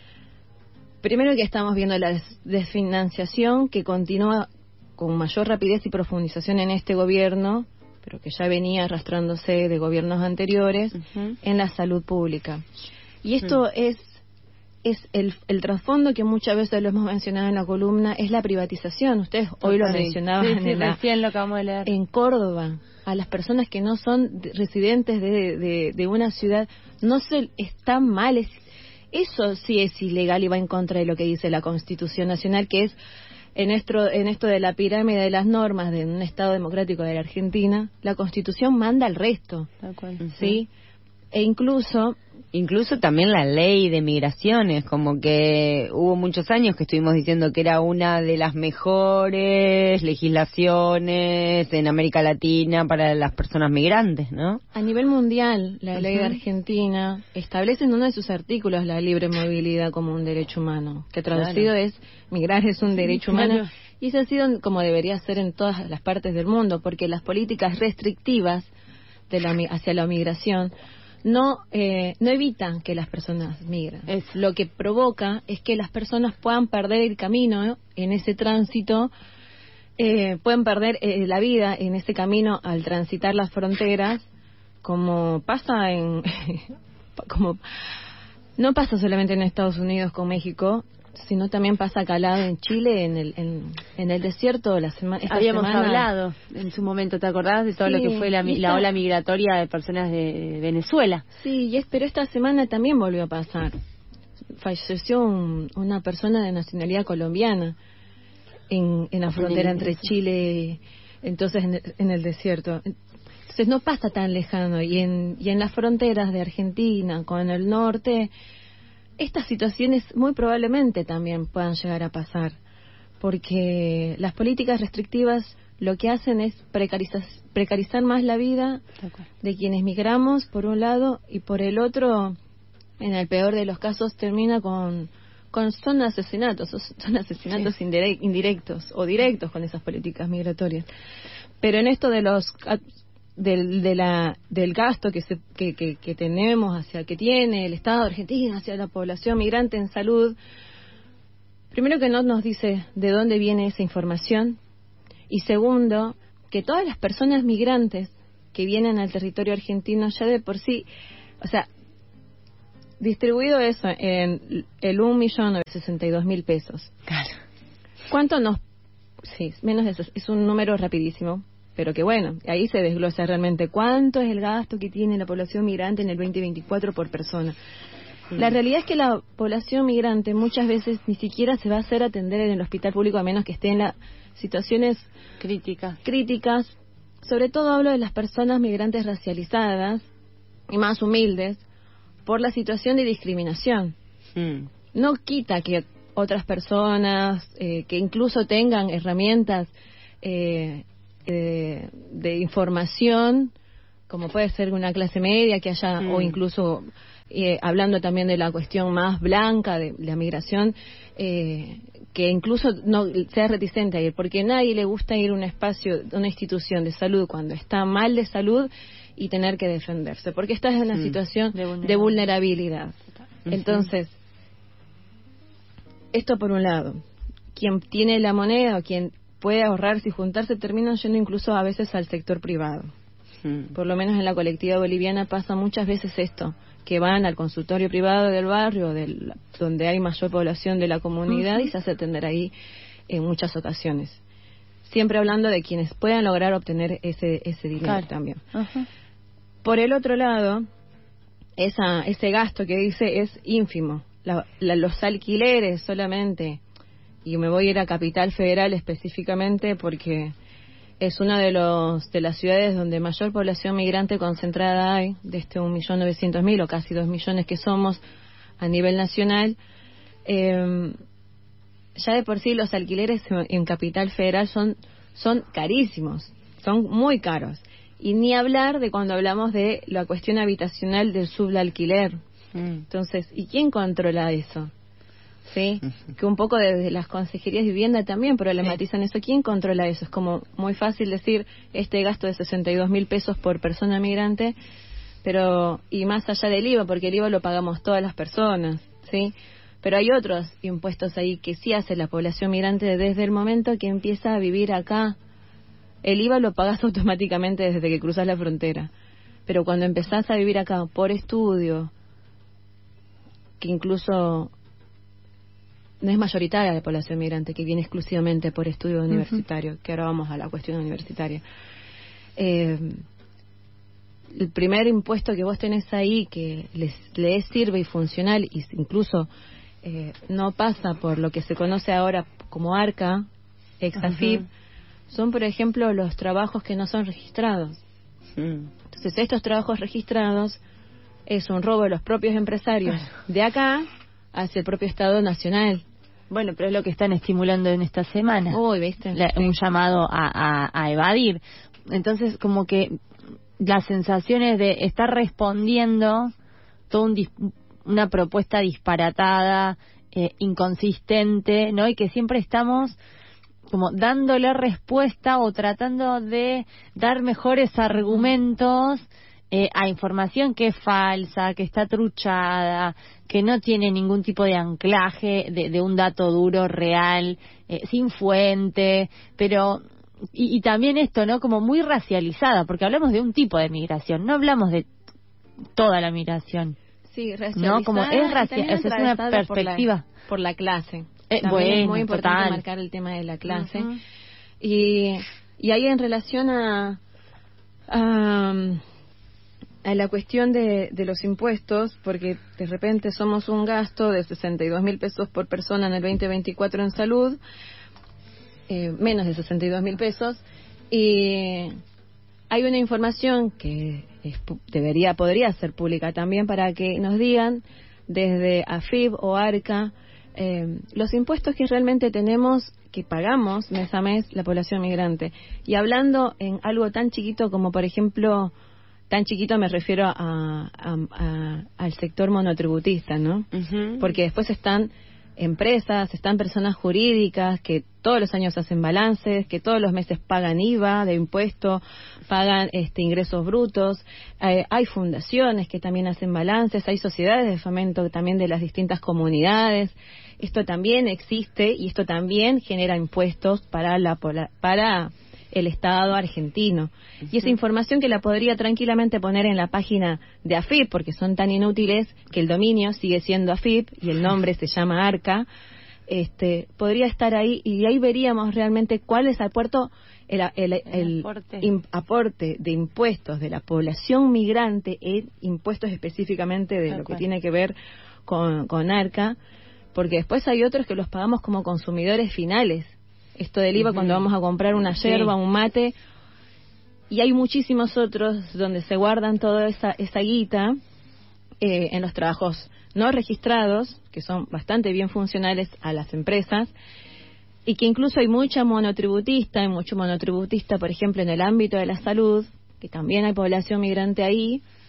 primero que estamos viendo la des- desfinanciación que continúa con mayor rapidez y profundización en este gobierno, pero que ya venía arrastrándose de gobiernos anteriores, uh-huh. en la salud pública. Y esto uh-huh. es es el, el trasfondo que muchas veces lo hemos mencionado en la columna, es la privatización. Ustedes hoy lo sí. mencionaban sí, sí, en, la, recién lo acabamos de leer. En Córdoba, a las personas que no son de, residentes de, de, de una ciudad, no se está mal. Es, eso sí es ilegal y va en contra de lo que dice la Constitución Nacional, que es en esto, en esto de la pirámide de las normas de un Estado democrático de la Argentina, la Constitución manda al resto. Tal cual. ¿Sí? E incluso... Incluso también la ley de migraciones, como que hubo muchos años que estuvimos diciendo que era una de las mejores legislaciones en América Latina para las personas migrantes, ¿no? A nivel mundial, la ley uh-huh. de Argentina establece en uno de sus artículos la libre movilidad como un derecho humano, que traducido claro. es migrar es un derecho humano. Claro. Y eso ha sido como debería ser en todas las partes del mundo, porque las políticas restrictivas de la, hacia la migración no eh, no evitan que las personas migren. Es, lo que provoca es que las personas puedan perder el camino, ¿no? En ese tránsito, eh, pueden perder eh, la vida en ese camino al transitar las fronteras, como pasa en como no pasa solamente en Estados Unidos con México, sino también pasa acá al lado en Chile, en el en, en el desierto. La sema, esta Habíamos semana... hablado en su momento, ¿te acordás de todo sí, lo que fue la, esta... la ola migratoria de personas de Venezuela? Sí, y es, pero esta semana también volvió a pasar. Falleció un, una persona de nacionalidad colombiana en, en la frontera entre Chile, entonces en, en el desierto. Entonces no pasa tan lejano, y en, y en las fronteras de Argentina con el norte, estas situaciones muy probablemente también puedan llegar a pasar, porque las políticas restrictivas lo que hacen es precarizar, precarizar más la vida de quienes migramos, por un lado, y por el otro, en el peor de los casos, termina con, con son asesinatos, son asesinatos sí. indirect, indirectos o directos con esas políticas migratorias. Pero en esto de los... Del, de la, del gasto que, se, que, que, que tenemos, hacia que tiene el Estado argentino hacia la población migrante en salud, primero que no nos dice de dónde viene esa información, y segundo, que todas las personas migrantes que vienen al territorio argentino ya de por sí, o sea, distribuido eso en el un millón novecientos sesenta y dos mil pesos. Claro. ¿Cuánto nos...? Sí, menos de eso, es un número rapidísimo. Pero que bueno, ahí se desglosa realmente cuánto es el gasto que tiene la población migrante en el veinte veinticuatro por persona. Sí. La realidad es que la población migrante muchas veces ni siquiera se va a hacer atender en el hospital público, a menos que esté en las situaciones críticas. críticas. Sobre todo hablo de las personas migrantes racializadas y más humildes por la situación de discriminación. Mm. No quita que otras personas eh, que incluso tengan herramientas eh, De, de información, como puede ser una clase media que haya, mm. o incluso eh, hablando también de la cuestión más blanca de la migración, eh, que incluso no sea reticente a ir, porque a nadie le gusta ir a un espacio, una institución de salud cuando está mal de salud y tener que defenderse, porque estás en una mm. situación de vulnerabilidad. De vulnerabilidad. Uh-huh. Entonces, esto por un lado, quien tiene la moneda o quien puede ahorrarse y juntarse terminan yendo incluso a veces al sector privado. Uh-huh. Por lo menos en la colectiva boliviana pasa muchas veces esto, que van al consultorio privado del barrio, del, donde hay mayor población de la comunidad, uh-huh. y se hace atender ahí en muchas ocasiones. Siempre hablando de quienes puedan lograr obtener ese ese dinero claro. también. Uh-huh. Por el otro lado, esa ese gasto que dice es ínfimo. La, la, los alquileres solamente, y me voy a ir a Capital Federal específicamente porque es una de los de las ciudades donde mayor población migrante concentrada hay, de este un millón novecientos mil o casi dos millones que somos a nivel nacional. Eh, ya de por sí los alquileres en Capital Federal son son carísimos, son muy caros. Y ni hablar de cuando hablamos de la cuestión habitacional del subalquiler. Mm. Entonces, ¿y quién controla eso? Sí, uh-huh. que un poco desde las consejerías de vivienda también problematizan sí. eso. ¿Quién controla eso? Es como muy fácil decir este gasto de sesenta y dos mil pesos por persona migrante, pero y más allá del I V A, porque el I V A lo pagamos todas las personas, ¿sí? Pero hay otros impuestos ahí que sí hace la población migrante desde el momento que empieza a vivir acá. El I V A lo pagas automáticamente desde que cruzas la frontera, pero cuando empezás a vivir acá por estudio, que incluso no es mayoritaria la población migrante, que viene exclusivamente por estudio universitario, uh-huh. que ahora vamos a la cuestión universitaria. Eh, el primer impuesto que vos tenés ahí, que les, les sirve y funcional, y incluso eh, no pasa por lo que se conoce ahora como ARCA, ex-AFIP, uh-huh. son, por ejemplo, los trabajos que no son registrados. Uh-huh. Entonces, estos trabajos registrados es un robo de los propios empresarios de acá hacia el propio Estado Nacional. Bueno, pero es lo que están estimulando en esta semana. Uy, ¿viste? La, un llamado a, a, a evadir. Entonces, como que las sensaciones de estar respondiendo toda un dis, una propuesta disparatada, eh, inconsistente, ¿no? Y que siempre estamos como dándole respuesta o tratando de dar mejores argumentos Eh, a información que es falsa, que está truchada, que no tiene ningún tipo de anclaje de, de un dato duro, real, eh, sin fuente, pero y, y también esto, ¿no? Como muy racializada, porque hablamos de un tipo de migración, no hablamos de toda la migración. Sí, racializada. No, como es racial, es una perspectiva por la, por la clase. Eh, también bueno, es muy importante total. marcar el tema de la clase. Uh-huh. Y y ahí en relación a, a a la cuestión de, de los impuestos, porque de repente somos un gasto de sesenta y dos mil pesos por persona en el veinte veinticuatro en salud, eh, menos de sesenta y dos mil pesos, y hay una información que es, debería, podría ser pública también para que nos digan desde AFIP o ARCA eh, los impuestos que realmente tenemos, que pagamos mes a mes la población migrante. Y hablando en algo tan chiquito como, por ejemplo, tan chiquito me refiero a, a, a, al sector monotributista, ¿no? Uh-huh. Porque después están empresas, están personas jurídicas que todos los años hacen balances, que todos los meses pagan I V A de impuesto, pagan este ingresos brutos, eh, hay fundaciones que también hacen balances, hay sociedades de fomento también de las distintas comunidades. Esto también existe y esto también genera impuestos para la para el Estado argentino. Uh-huh. Y esa información que la podría tranquilamente poner en la página de AFIP, porque son tan inútiles que el dominio sigue siendo AFIP y el nombre se llama ARCA, este, podría estar ahí y ahí veríamos realmente cuál es el aporto, el, el, el, el aporte. Im, aporte de impuestos de la población migrante, en impuestos específicamente de okay. lo que tiene que ver con, con ARCA, porque después hay otros que los pagamos como consumidores finales. Esto del I V A uh-huh. cuando vamos a comprar una yerba, sí. un mate, y hay muchísimos otros donde se guardan toda esa, esa guita eh, en los trabajos no registrados, que son bastante bien funcionales a las empresas, y que incluso hay mucha monotributista, hay mucho monotributista, por ejemplo, en el ámbito de la salud, que también hay población migrante ahí,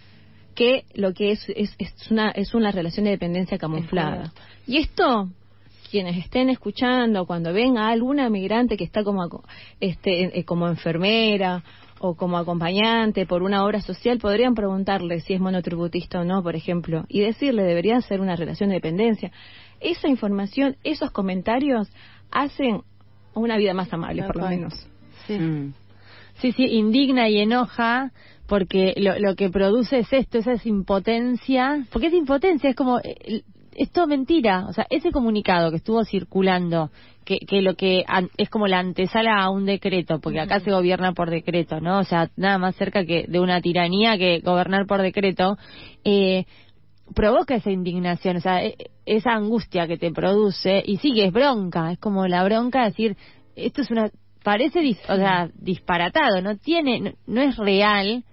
que lo que es es, es una es una relación de dependencia camuflada. Y esto, quienes estén escuchando, cuando venga alguna migrante que está como este eh, como enfermera o como acompañante por una obra social, podrían preguntarle si es monotributista o no, por ejemplo, y decirle, debería ser una relación de dependencia. Esa información, esos comentarios hacen una vida más amable, por lo menos. Sí. Mm. sí, sí, indigna y enoja, porque lo, lo que produce es esto, esa es impotencia, porque es impotencia, es como, es todo mentira. O sea, ese comunicado que estuvo circulando, que, que lo que an, es como la antesala a un decreto, porque acá se gobierna por decreto, ¿no? O sea, nada más cerca que de una tiranía que gobernar por decreto, eh, provoca esa indignación, o sea, esa angustia que te produce, y sí que es bronca, es como la bronca de decir, esto es una, parece, dis, o sea, disparatado, no tiene, no, no es real,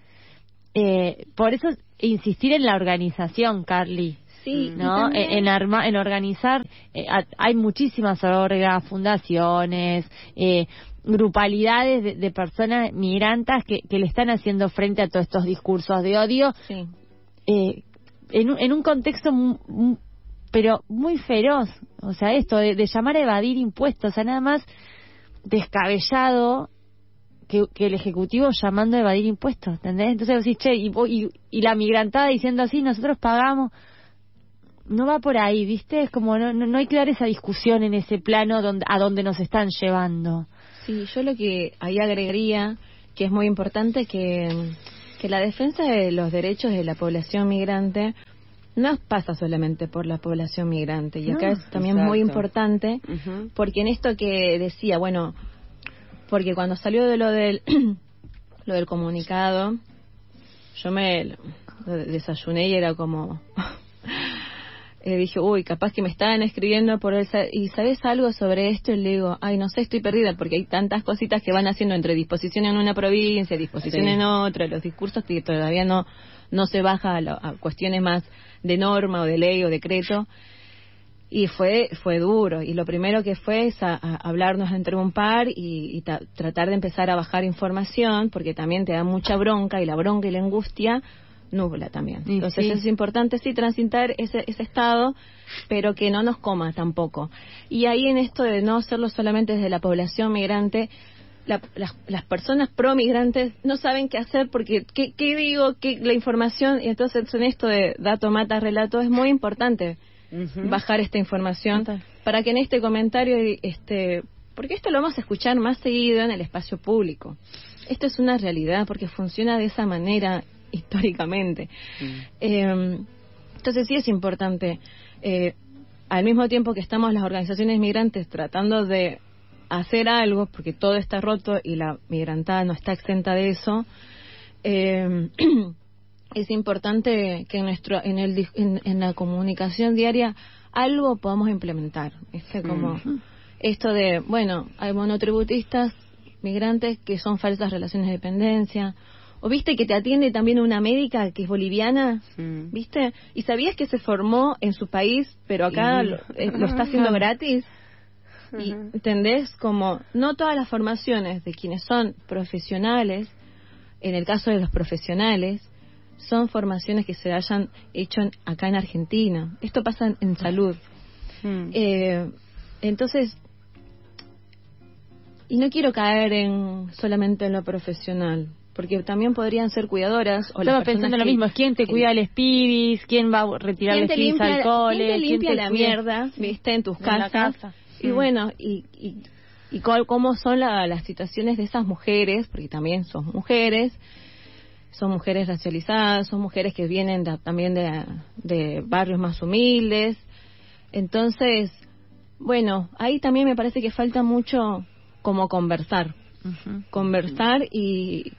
eh, por eso insistir en la organización, Carly. Sí, ¿no? En, arma, en organizar, eh, hay muchísimas orgas, fundaciones, eh, grupalidades de, de personas migrantes que, que le están haciendo frente a todos estos discursos de odio, sí. eh, en, en un contexto m- m- pero muy feroz. O sea, esto de, de llamar a evadir impuestos, o sea, nada más descabellado que, que el Ejecutivo llamando a evadir impuestos, ¿entendés? Entonces decís, che, y, y, y la migrantada diciendo así, nosotros pagamos. No va por ahí, ¿viste? Es como no, no, no hay que dar esa discusión en ese plano donde, a donde nos están llevando. Sí, yo lo que ahí agregaría, que es muy importante, que, que la defensa de los derechos de la población migrante no pasa solamente por la población migrante. Y acá no, es también exacto. muy importante, uh-huh. porque en esto que decía, bueno, porque cuando salió de lo del, lo del comunicado, yo me lo desayuné y era como... Eh, dije, uy, capaz que me estaban escribiendo por esa, y ¿sabes algo sobre esto? Y le digo, ay, no sé, estoy perdida, porque hay tantas cositas que van haciendo entre disposición en una provincia, disposición sí. en otra, los discursos que todavía no no se baja a, lo, a cuestiones más de norma o de ley o decreto, y fue fue duro, y lo primero que fue es a, a hablarnos entre un par y, y ta, tratar de empezar a bajar información, porque también te da mucha bronca, y la bronca y la angustia nubla también. Entonces sí. es importante sí transitar ese, ese estado, pero que no nos coma tampoco. Y ahí en esto de no hacerlo solamente desde la población migrante, la, las, las personas pro migrantes no saben qué hacer, porque qué, qué digo, qué, la información, y entonces en esto de dato mata relato es muy importante uh-huh. bajar esta información Total. Para que en este comentario, este porque esto lo vamos a escuchar más seguido en el espacio público. Esto es una realidad, porque funciona de esa manera históricamente. Mm. Eh, entonces sí es importante, eh, al mismo tiempo que estamos las organizaciones migrantes tratando de hacer algo, porque todo está roto y la migrantada no está exenta de eso, eh, es importante que en nuestro en el en, en la comunicación diaria algo podamos implementar. Este como mm. esto de, bueno, hay monotributistas migrantes que son falsas relaciones de dependencia. O viste que te atiende también una médica que es boliviana, mm. ¿viste? ¿Y sabías que se formó en su país, pero acá y... lo, eh, lo está haciendo gratis? Uh-huh. Y, ¿entendés? Como no todas las formaciones de quienes son profesionales, en el caso de los profesionales, son formaciones que se hayan hecho en, acá en Argentina. Esto pasa en, en salud. Mm. Eh, entonces, y no quiero caer en solamente en lo profesional, porque también podrían ser cuidadoras. O Estaba pensando que, lo mismo, ¿quién te que, cuida el espíritus? ¿Quién va a retirar el espíritus al cole? ¿Quién te limpia ¿quién te la cuida? mierda, viste, en tus en casas? Casa. Y mm. bueno, y, y, y cuál, cómo son la, las situaciones de esas mujeres, porque también son mujeres, son mujeres racializadas, son mujeres que vienen de, también de, de barrios más humildes. Entonces, bueno, ahí también me parece que falta mucho como conversar. Uh-huh. Conversar y...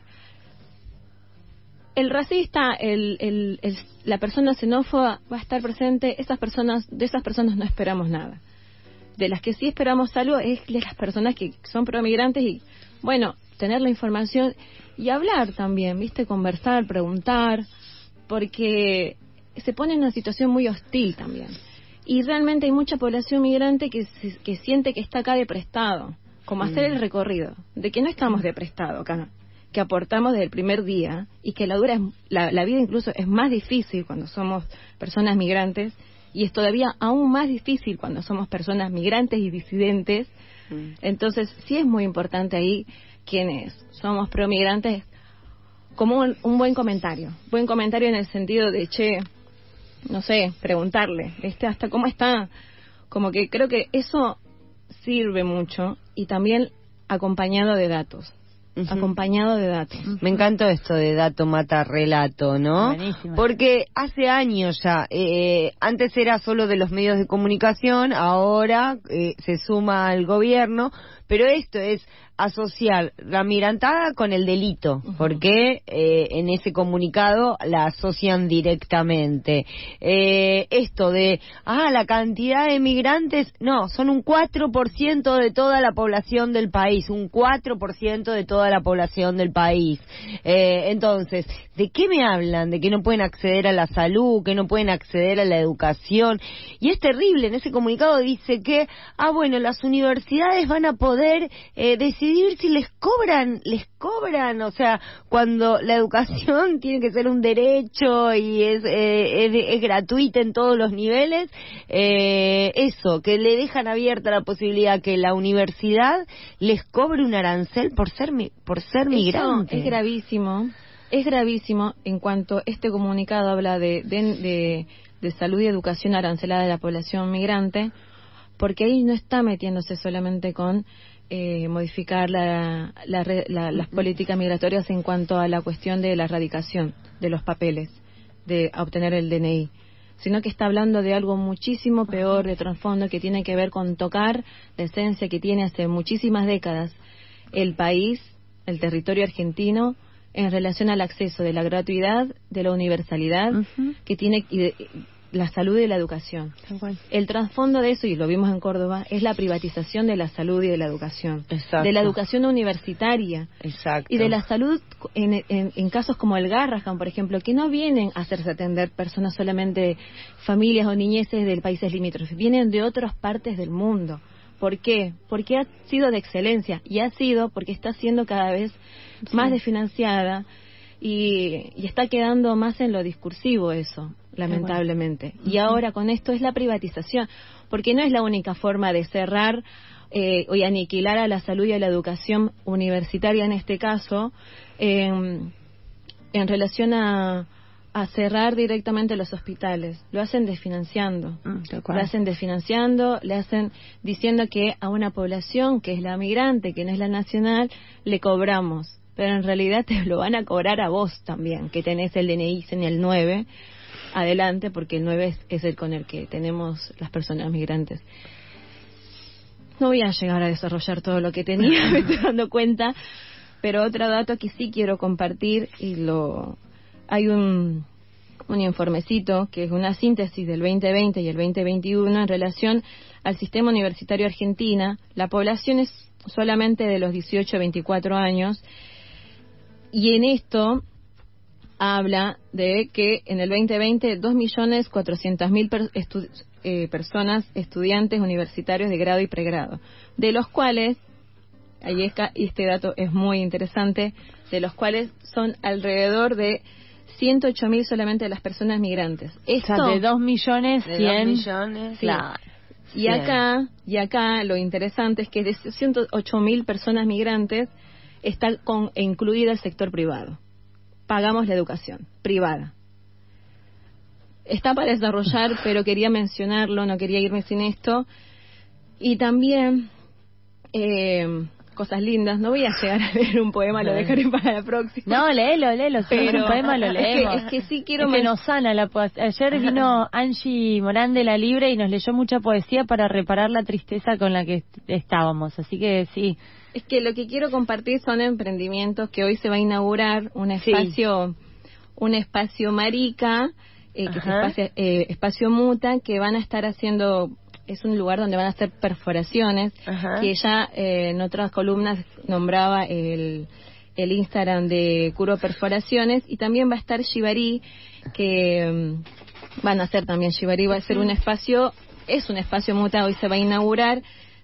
El racista, el, el, el, la persona xenófoba va a estar presente. Esas personas, de esas personas no esperamos nada. De las que sí esperamos algo es de las personas que son promigrantes y, bueno, tener la información y hablar también, ¿viste? Conversar, preguntar, porque se pone en una situación muy hostil también. Y realmente hay mucha población migrante que, que siente que está acá de prestado, como hacer el recorrido, de que no estamos de prestado acá, que aportamos desde el primer día y que la, dura es, la, la vida incluso es más difícil cuando somos personas migrantes y es todavía aún más difícil cuando somos personas migrantes y disidentes. Mm. Entonces sí es muy importante ahí quienes somos promigrantes como un, un buen comentario, buen comentario en el sentido de, che, no sé, preguntarle, ¿viste? Hasta cómo está, como que creo que eso sirve mucho y también acompañado de datos. Uh-huh. Acompañado de datos. Me encantó esto de dato mata relato, ¿no? Buenísimo. Porque hace años ya, eh, antes era solo de los medios de comunicación, ahora eh, se suma al gobierno, pero esto es asociar la migrantada con el delito, uh-huh. porque eh, en ese comunicado la asocian directamente. Eh, esto de, ah, la cantidad de migrantes, no, son un cuatro por ciento de toda la población del país, un cuatro por ciento de toda la población del país. Eh, entonces, ¿de qué me hablan? De que no pueden acceder a la salud, que no pueden acceder a la educación. Y es terrible, en ese comunicado dice que, ah, bueno, las universidades van a poder eh, decidir si les cobran, les cobran, o sea, cuando la educación tiene que ser un derecho y es, eh, es, es gratuita en todos los niveles, eh, eso, que le dejan abierta la posibilidad que la universidad les cobre un arancel por ser por ser migrante. Es gravísimo, es gravísimo en cuanto este comunicado habla de, de, de, de salud y educación arancelada de la población migrante, porque ahí no está metiéndose solamente con Eh, modificar la, la, la, las políticas migratorias en cuanto a la cuestión de la erradicación de los papeles, de obtener el D N I, sino que está hablando de algo muchísimo peor de trasfondo que tiene que ver con tocar la esencia que tiene hace muchísimas décadas el país, el territorio argentino, en relación al acceso de la gratuidad, de la universalidad, uh-huh. que tiene y de, la salud y la educación. El trasfondo de eso, y lo vimos en Córdoba, es la privatización de la salud y de la educación. Exacto. De la educación universitaria. Exacto. Y de la salud en, en, en casos como el Garrahan, por ejemplo, que no vienen a hacerse atender personas solamente, familias o niñeces de países limítrofes, vienen de otras partes del mundo. ¿Por qué? Porque ha sido de excelencia, y ha sido porque está siendo cada vez sí. más desfinanciada, y, y está quedando más en lo discursivo eso, lamentablemente. Bueno. Y uh-huh. ahora con esto es la privatización, porque no es la única forma de cerrar eh, y aniquilar a la salud y a la educación universitaria en este caso, eh, en relación a, a cerrar directamente los hospitales. Lo hacen desfinanciando, uh-huh. lo hacen desfinanciando, le hacen diciendo que a una población que es la migrante, que no es la nacional, le cobramos. Pero en realidad te lo van a cobrar a vos también, que tenés el D N I en el nueve, adelante, porque el nueve es, es el con el que tenemos las personas migrantes. No voy a llegar a desarrollar todo lo que tenía, me estoy dando cuenta, pero otro dato que sí quiero compartir, y lo hay un, un informecito que es una síntesis del veinte veinte y el veinte veintiuno en relación al sistema universitario argentina. La población es solamente de los dieciocho a veinticuatro años, y en esto habla de que en el veinte veinte dos millones cuatrocientas mil per, estu, eh, personas, estudiantes universitarios de grado y pregrado, de los cuales, ahí está, este dato es muy interesante, de los cuales son alrededor de ciento ocho mil solamente de las personas migrantes. Esto, o sea, de dos millones de cien. dos millones, sí. claro. Y acá, y acá lo interesante es que de ciento ocho mil personas migrantes está con, incluida el sector privado. Pagamos la educación privada. Está para desarrollar, pero quería mencionarlo, no quería irme sin esto. Y también, eh, cosas lindas. No voy a llegar a leer un poema, lo dejaré para la próxima. No, léelo, léelo. Pero un poema lo leemos. Es que, es que sí quiero... Es que nos sana la poesía. Ayer vino Angie Morán de La Libre y nos leyó mucha poesía para reparar la tristeza con la que est- estábamos. Así que sí. Es que lo que quiero compartir son emprendimientos que hoy se va a inaugurar un espacio, sí. un espacio marica, eh, que es espacio, eh, espacio muta, que van a estar haciendo, es un lugar donde van a hacer perforaciones, Ajá. que ya eh, en otras columnas nombraba el, el Instagram de Curo Perforaciones, y también va a estar Shibari, que um, van a hacer también Shibari, va a ser un espacio, es un espacio muta, hoy se va a inaugurar,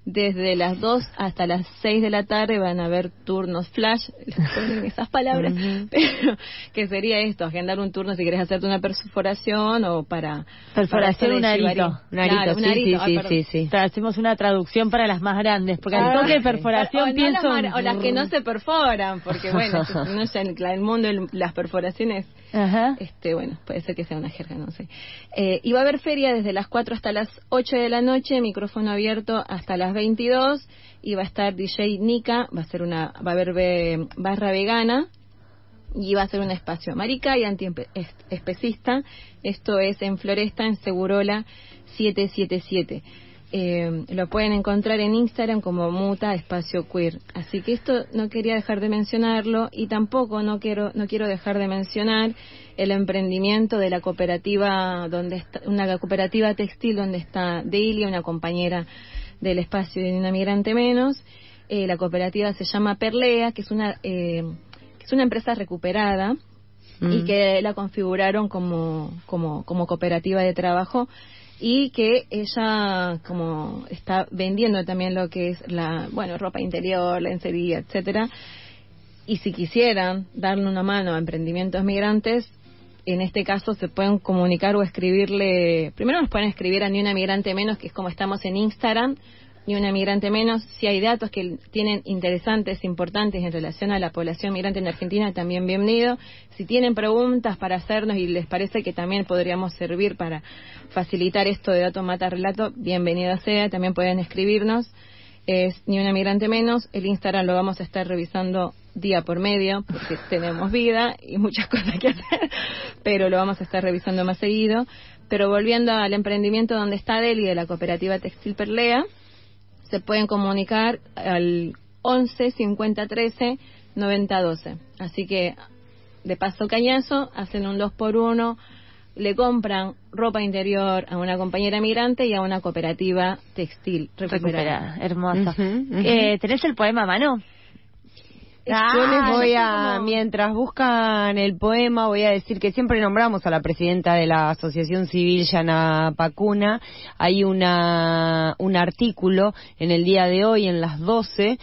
Desde las dos hasta las seis de la tarde van a haber turnos flash, les ponen esas palabras, uh-huh. pero que sería esto, agendar un turno si querés hacerte una perforación o para... Perforación, un arito. Un arito, claro, sí, un arito. sí, Ah, sí, sí, sí. Hacemos una traducción para las más grandes, porque al toque de perforación o, o pienso... No las mar- o las que no se perforan, porque bueno, no ya en el mundo de las perforaciones... Ajá. Este, bueno, puede ser que sea una jerga, no sé. Eh, y va a haber feria desde las cuatro hasta las ocho de la noche, micrófono abierto hasta las veintidós, y va a estar D J Nika, va a ser una, va a haber be, barra vegana, y va a ser un espacio marica y antiespecista. Esto es en Floresta, en Segurola setecientos setenta y siete. Eh, lo pueden encontrar en Instagram como Muta Espacio Queer. Así que esto no quería dejar de mencionarlo, y tampoco no quiero no quiero dejar de mencionar el emprendimiento de la cooperativa donde está, una cooperativa textil donde está Delia, una compañera del espacio de Una Migrante Menos. Eh, la cooperativa se llama Perlea, que es una eh, que es una empresa recuperada mm. y que la configuraron como como como cooperativa de trabajo, y que ella como está vendiendo también lo que es la, bueno, ropa interior, lencería, etcétera. Y si quisieran darle una mano a emprendimientos migrantes, en este caso se pueden comunicar o escribirle, primero nos pueden escribir a Ni Una Migrante Menos, que es como estamos en Instagram, Ni Una Migrante Menos. Si hay datos que tienen interesantes, importantes en relación a la población migrante en Argentina, también bienvenido. Si tienen preguntas para hacernos y les parece que también podríamos servir para facilitar esto de Dato Mata Relato, bienvenido sea, también pueden escribirnos. Es Ni Una Migrante Menos. El Instagram lo vamos a estar revisando día por medio, porque tenemos vida y muchas cosas que hacer, pero lo vamos a estar revisando más seguido. Pero volviendo al emprendimiento donde está Deli, de la cooperativa Textil Perlea, se pueden comunicar al once cincuenta trece noventa doce. Así que, de paso cañazo, hacen un dos por uno, le compran ropa interior a una compañera migrante y a una cooperativa textil recuperada. Recuperada, hermosa. Uh-huh, uh-huh. Eh, ¿Tenés el poema a mano? Ah, yo les voy a, como... mientras buscan el poema, voy a decir que siempre nombramos a la presidenta de la Asociación Civil, Yana Pacuna. Hay una un artículo en el día de hoy, en las doce,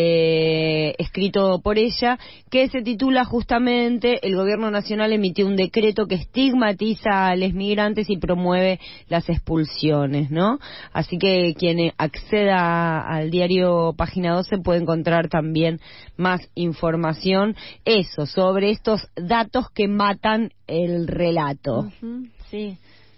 eh, escrito por ella, que se titula justamente: el Gobierno Nacional emitió un decreto que estigmatiza a los migrantes y promueve las expulsiones, ¿no? Así que quien acceda al diario Página doce puede encontrar también más información, eso, sobre estos datos que matan el relato. Uh-huh, sí.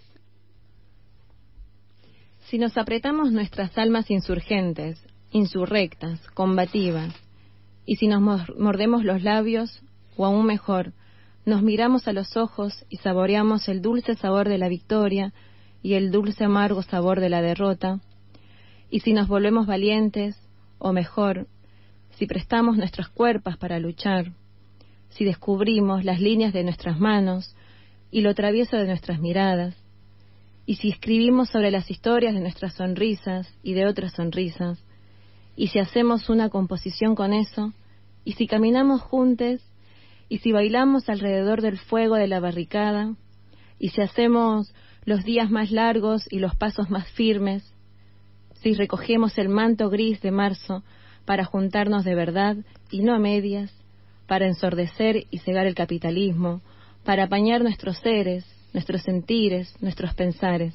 Si nos apretamos nuestras almas insurgentes, insurrectas, combativas, y si nos mordemos los labios, o aún mejor, nos miramos a los ojos y saboreamos el dulce sabor de la victoria y el dulce amargo sabor de la derrota, y si nos volvemos valientes, o mejor, si prestamos nuestros cuerpos para luchar, si descubrimos las líneas de nuestras manos y lo travieso de nuestras miradas, y si escribimos sobre las historias de nuestras sonrisas y de otras sonrisas, y si hacemos una composición con eso, y si caminamos juntos, y si bailamos alrededor del fuego de la barricada, y si hacemos los días más largos y los pasos más firmes, si recogemos el manto gris de marzo para juntarnos de verdad y no a medias, para ensordecer y cegar el capitalismo, para apañar nuestros seres, nuestros sentires, nuestros pensares.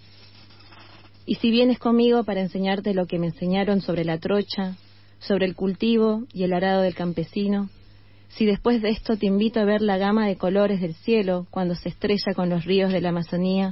Y si vienes conmigo para enseñarte lo que me enseñaron sobre la trocha, sobre el cultivo y el arado del campesino, si después de esto te invito a ver la gama de colores del cielo cuando se estrella con los ríos de la Amazonía,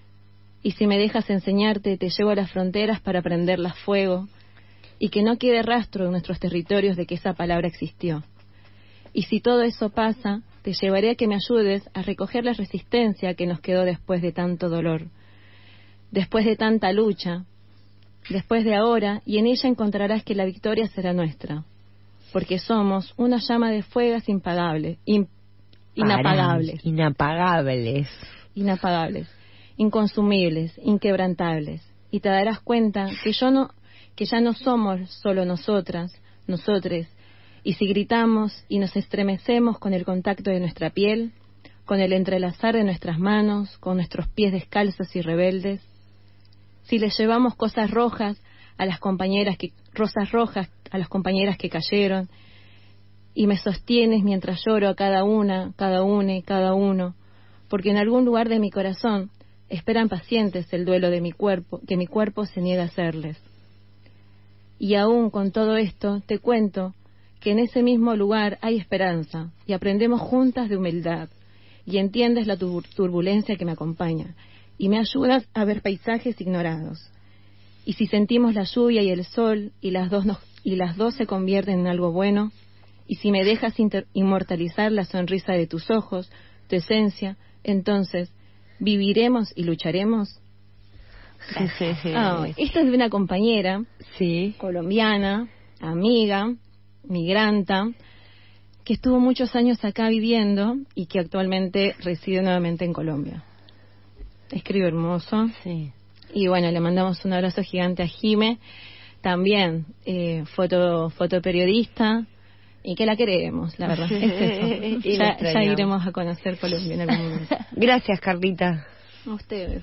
y si me dejas enseñarte, te llevo a las fronteras para prenderlas fuego, y que no quede rastro en nuestros territorios de que esa palabra existió. Y si todo eso pasa, te llevaré a que me ayudes a recoger la resistencia que nos quedó después de tanto dolor, después de tanta lucha, después de ahora, y en ella encontrarás que la victoria será nuestra, porque somos una llama de fuegas impagables, in, inapagables, inapagables, inapagables, inconsumibles, inquebrantables, y te darás cuenta que yo no que ya no somos solo nosotras, nosotres, y si gritamos y nos estremecemos con el contacto de nuestra piel, con el entrelazar de nuestras manos, con nuestros pies descalzos y rebeldes, si les llevamos cosas rojas a las compañeras que, rosas rojas, a las compañeras que cayeron, y me sostienes mientras lloro a cada una, cada une, cada uno, porque en algún lugar de mi corazón esperan pacientes el duelo de mi cuerpo, que mi cuerpo se niega a hacerles. Y aún con todo esto, te cuento que en ese mismo lugar hay esperanza, y aprendemos juntas de humildad, y entiendes la tur- turbulencia que me acompaña, y me ayudas a ver paisajes ignorados. Y si sentimos la lluvia y el sol, y las dos, nos, y las dos se convierten en algo bueno, y si me dejas inter- inmortalizar la sonrisa de tus ojos, tu esencia, entonces, ¿viviremos y lucharemos? Oh, esto es de una compañera sí. colombiana, amiga, migranta, que estuvo muchos años acá viviendo y que actualmente reside nuevamente en Colombia. Escribe hermoso. Sí. Y bueno, le mandamos un abrazo gigante a Jime, también eh, foto fotoperiodista, y que la queremos, la verdad. Es eso. Y ya, ya iremos a conocer Colombia en algún momento. Gracias, Carlita. A ustedes.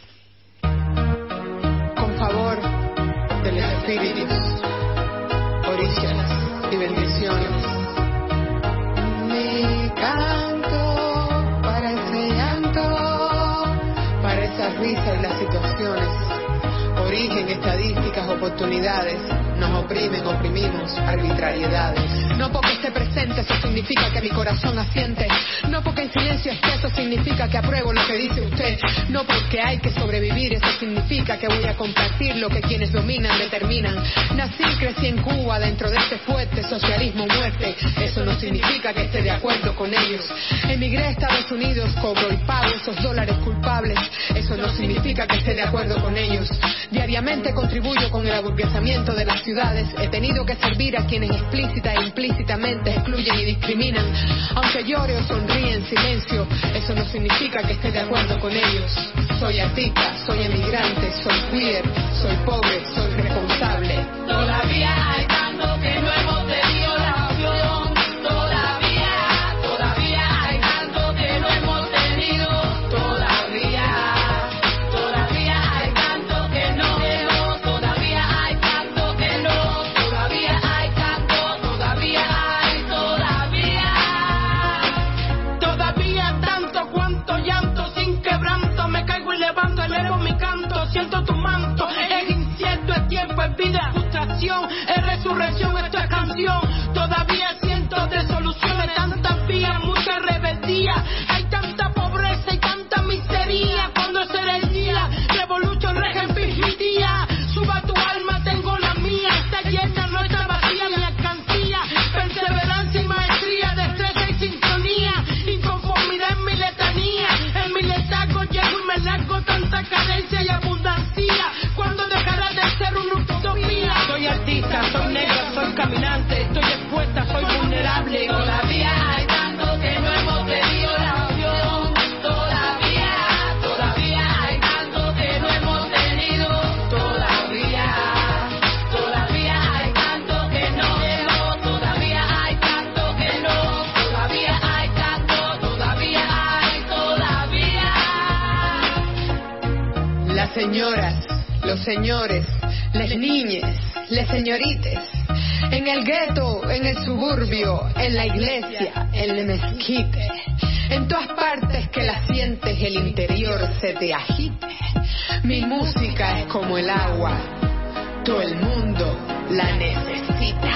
Con favor del Espíritu, orígenes y bendiciones. Mi canto para ese llanto, para esa risa y las situaciones. Origen, estadísticas, oportunidades. Nos oprimen, oprimimos, arbitrariedades. No porque esté presente, eso significa que mi corazón asiente. No porque en silencio esté, eso significa que apruebo lo que dice usted. No porque hay que sobrevivir, eso significa que voy a compartir lo que quienes dominan determinan. Nací y crecí en Cuba, dentro de este fuerte socialismo muerte. Eso no significa que esté de acuerdo con ellos. Emigré a Estados Unidos, cobro y pago esos dólares culpables. Eso no significa que esté de acuerdo con ellos. Diariamente contribuyo con el aburguesamiento de las ciudades. He tenido que servir a quienes explícita e implícitamente excluyen y discriminan. Aunque llore o sonríe en silencio, eso no significa que esté de acuerdo con ellos. Soy artista, soy emigrante, soy queer, soy pobre, soy responsable. Todavía hay tanto que no hemos tenido la opción. Todavía, todavía hay tanto que no hemos tenido. Todavía, todavía hay tanto que no hemos. Todavía hay tanto que no. Todavía hay tanto, todavía hay, todavía. Todavía tanto cuanto llanto sin quebranto. Me caigo y levanto, elevo mi canto. Siento tu manto, es incierto, es tiempo, es vida, frustración, es resurrección, esto es canción. Todavía cientos de soluciones, tantas vías, mucha rebeldía. Hay tanta pobreza y tanta miseria. Cuando será el día, Revolution Regen mi día. Suba tu alma, tengo la mía. Está llena, no está vacía, mi alcancía. Perseverancia y maestría, destreza y sintonía. Inconformidad en mi letanía. En mi letargo llego y me largo, tanta carencia y abundancia. Cuando dejará de ser una utopía. Soy artista, soy negra, soy caminante. Estoy expuesta, soy vulnerable. Todavía hay tanto que no hemos tenido la opción. Todavía, todavía hay tanto que no hemos tenido. Todavía, todavía hay tanto que no hemos. Todavía hay tanto que no. Todavía hay tanto, todavía hay, todavía. Las señoras, los señores, las niñas, las señoritas, en el gueto, en el suburbio, en la iglesia, en el mezquite, en todas partes que la sientes, el interior se te agite. Mi música es como el agua, todo el mundo la necesita.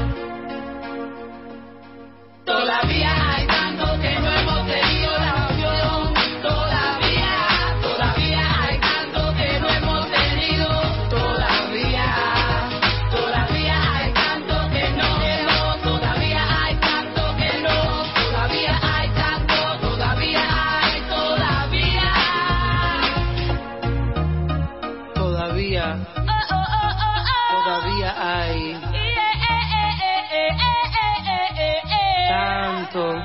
Todavía hay tanto que no hemos tenido la opción. Todavía, todavía hay tanto que no hemos tenido. Todavía, todavía hay tanto que no hemos. Todavía hay tanto que no. Todavía hay tanto, todavía hay, todavía. Todavía, todavía hay tanto.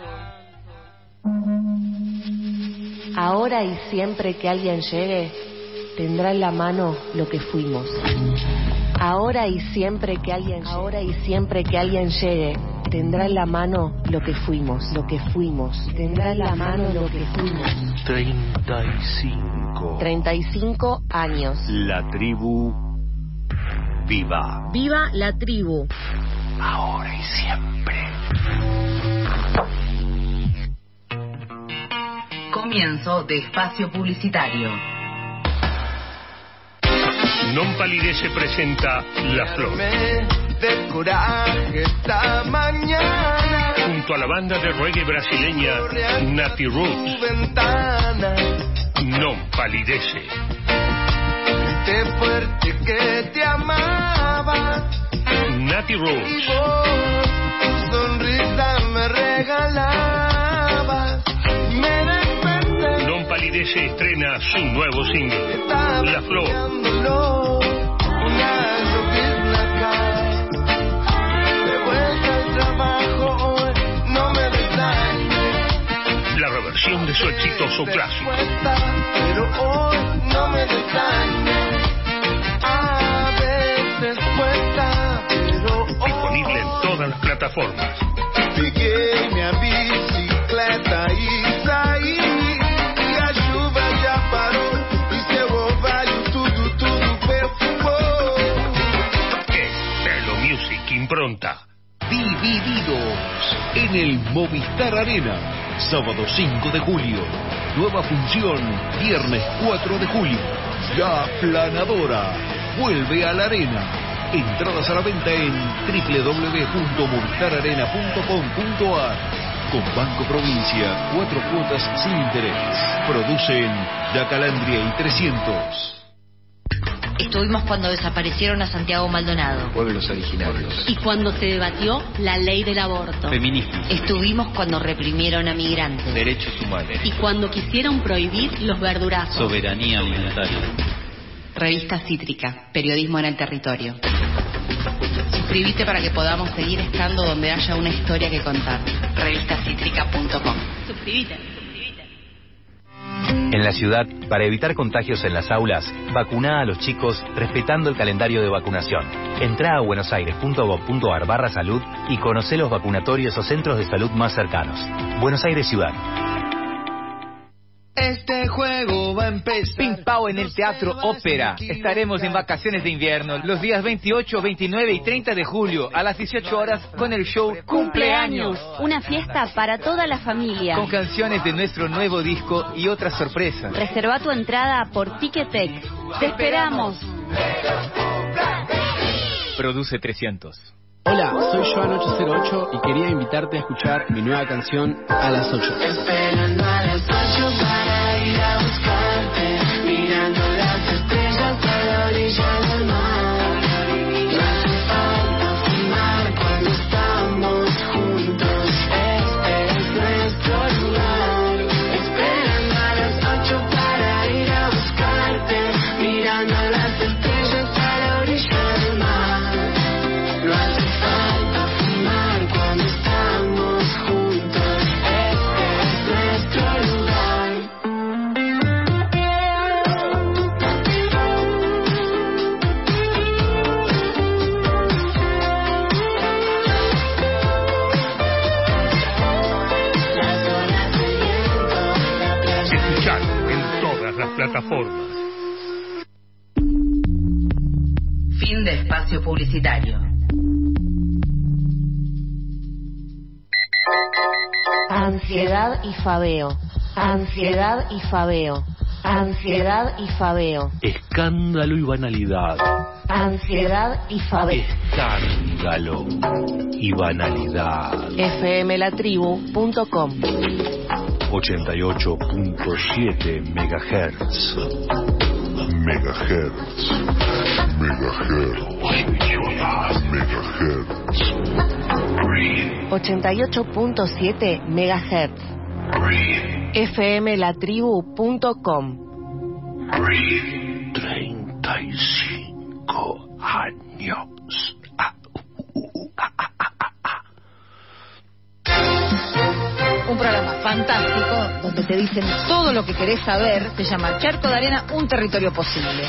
Ahora y siempre que alguien llegue, tendrá en la mano lo que fuimos. Ahora y siempre que alguien, ahora y siempre que alguien llegue, tendrá en la mano lo que fuimos, lo que fuimos. Tendrá en la mano lo que fuimos. treinta y cinco. treinta y cinco años. La tribu Viva. Viva la tribu. Ahora y siempre. Comienzo de espacio publicitario. Non Palidece presenta La Flor. De coraje esta mañana. Junto a la banda de reggae brasileña Nati Roots. Non Palidece. Grité fuerte que te amaba. Nati Roots. Y vos, tu sonrisa me regalabas. Me desperté. Non Palidece estrena su nuevo single, La Flor. Una llovizna cae. De vuelta al trabajo hoy, no me extrañes. La reversión de su exitoso clásico. Pero hoy no me extrañes. A veces cuesta, pero hoy. Disponible en todas las plataformas. Peguei minha bicicleta e saí. E a chuva já parou. E seu orvalho tudo, tudo perfumou. Telo Music impronta. Divididos en el Movistar Arena. Sábado cinco de julio. Nueva función. Viernes cuatro de julio. La Planadora. Vuelve a la arena. Entradas a la venta en doble u doble u doble u punto movistar arena punto com punto a r. Con Banco Provincia, cuatro cuotas sin interés. Producen Da Calandria y trescientos. Estuvimos cuando desaparecieron a Santiago Maldonado. Pueblos originarios. Y cuando se debatió la ley del aborto. Feminismo. Estuvimos cuando reprimieron a migrantes. Derechos humanos. Y cuando quisieron prohibir los verdurazos. Soberanía alimentaria. Revista Cítrica, periodismo en el territorio. Suscríbete para que podamos seguir estando donde haya una historia que contar. revista cítrica punto com. Suscríbete. En la ciudad, para evitar contagios en las aulas, vacuná a los chicos respetando el calendario de vacunación. Entrá a buenosaires punto gov punto ar barra salud y conocé los vacunatorios o centros de salud más cercanos. Buenos Aires Ciudad. Este juego va a empezar. Ping Pao en el Teatro Ópera. Estaremos en vacaciones de invierno los días veintiocho, veintinueve y treinta de julio a las dieciocho horas con el show Cumpleaños. Una fiesta para toda la familia. Con canciones de nuestro nuevo disco y otras sorpresas. Reserva tu entrada por Ticketek. ¡Te esperamos! Produce trescientos. Hola, soy Joan ocho cero ocho y quería invitarte a escuchar mi nueva canción A las ocho. Esperando a las ocho para ir a buscarte, mirando las estrellas a la orilla del mar. No hace falta fumar cuando estamos juntos, este es nuestro lugar. Esperando a las ocho para ir a buscarte, mirando las estrellas a la orilla del mar. No hace falta fumar cuando estamos juntos, este es nuestro lugar. Las olas del viento, la playa. Escuchar en todas las plataformas. Fin de espacio publicitario. Ansiedad y fabeo. Ansiedad y fabeo. Ansiedad y fabeo. Escándalo y banalidad. Ansiedad y fabeo. Escándalo y banalidad. F M la tribu punto com. ochenta y ocho punto siete megahertz. Megahertz. Megahertz. Megahertz. ochenta y ocho punto siete megahertz. F M la tribu punto com. treinta y cinco años. Un programa fantástico donde te dicen todo lo que querés saber. Se llama Charco de Arena, un territorio posible.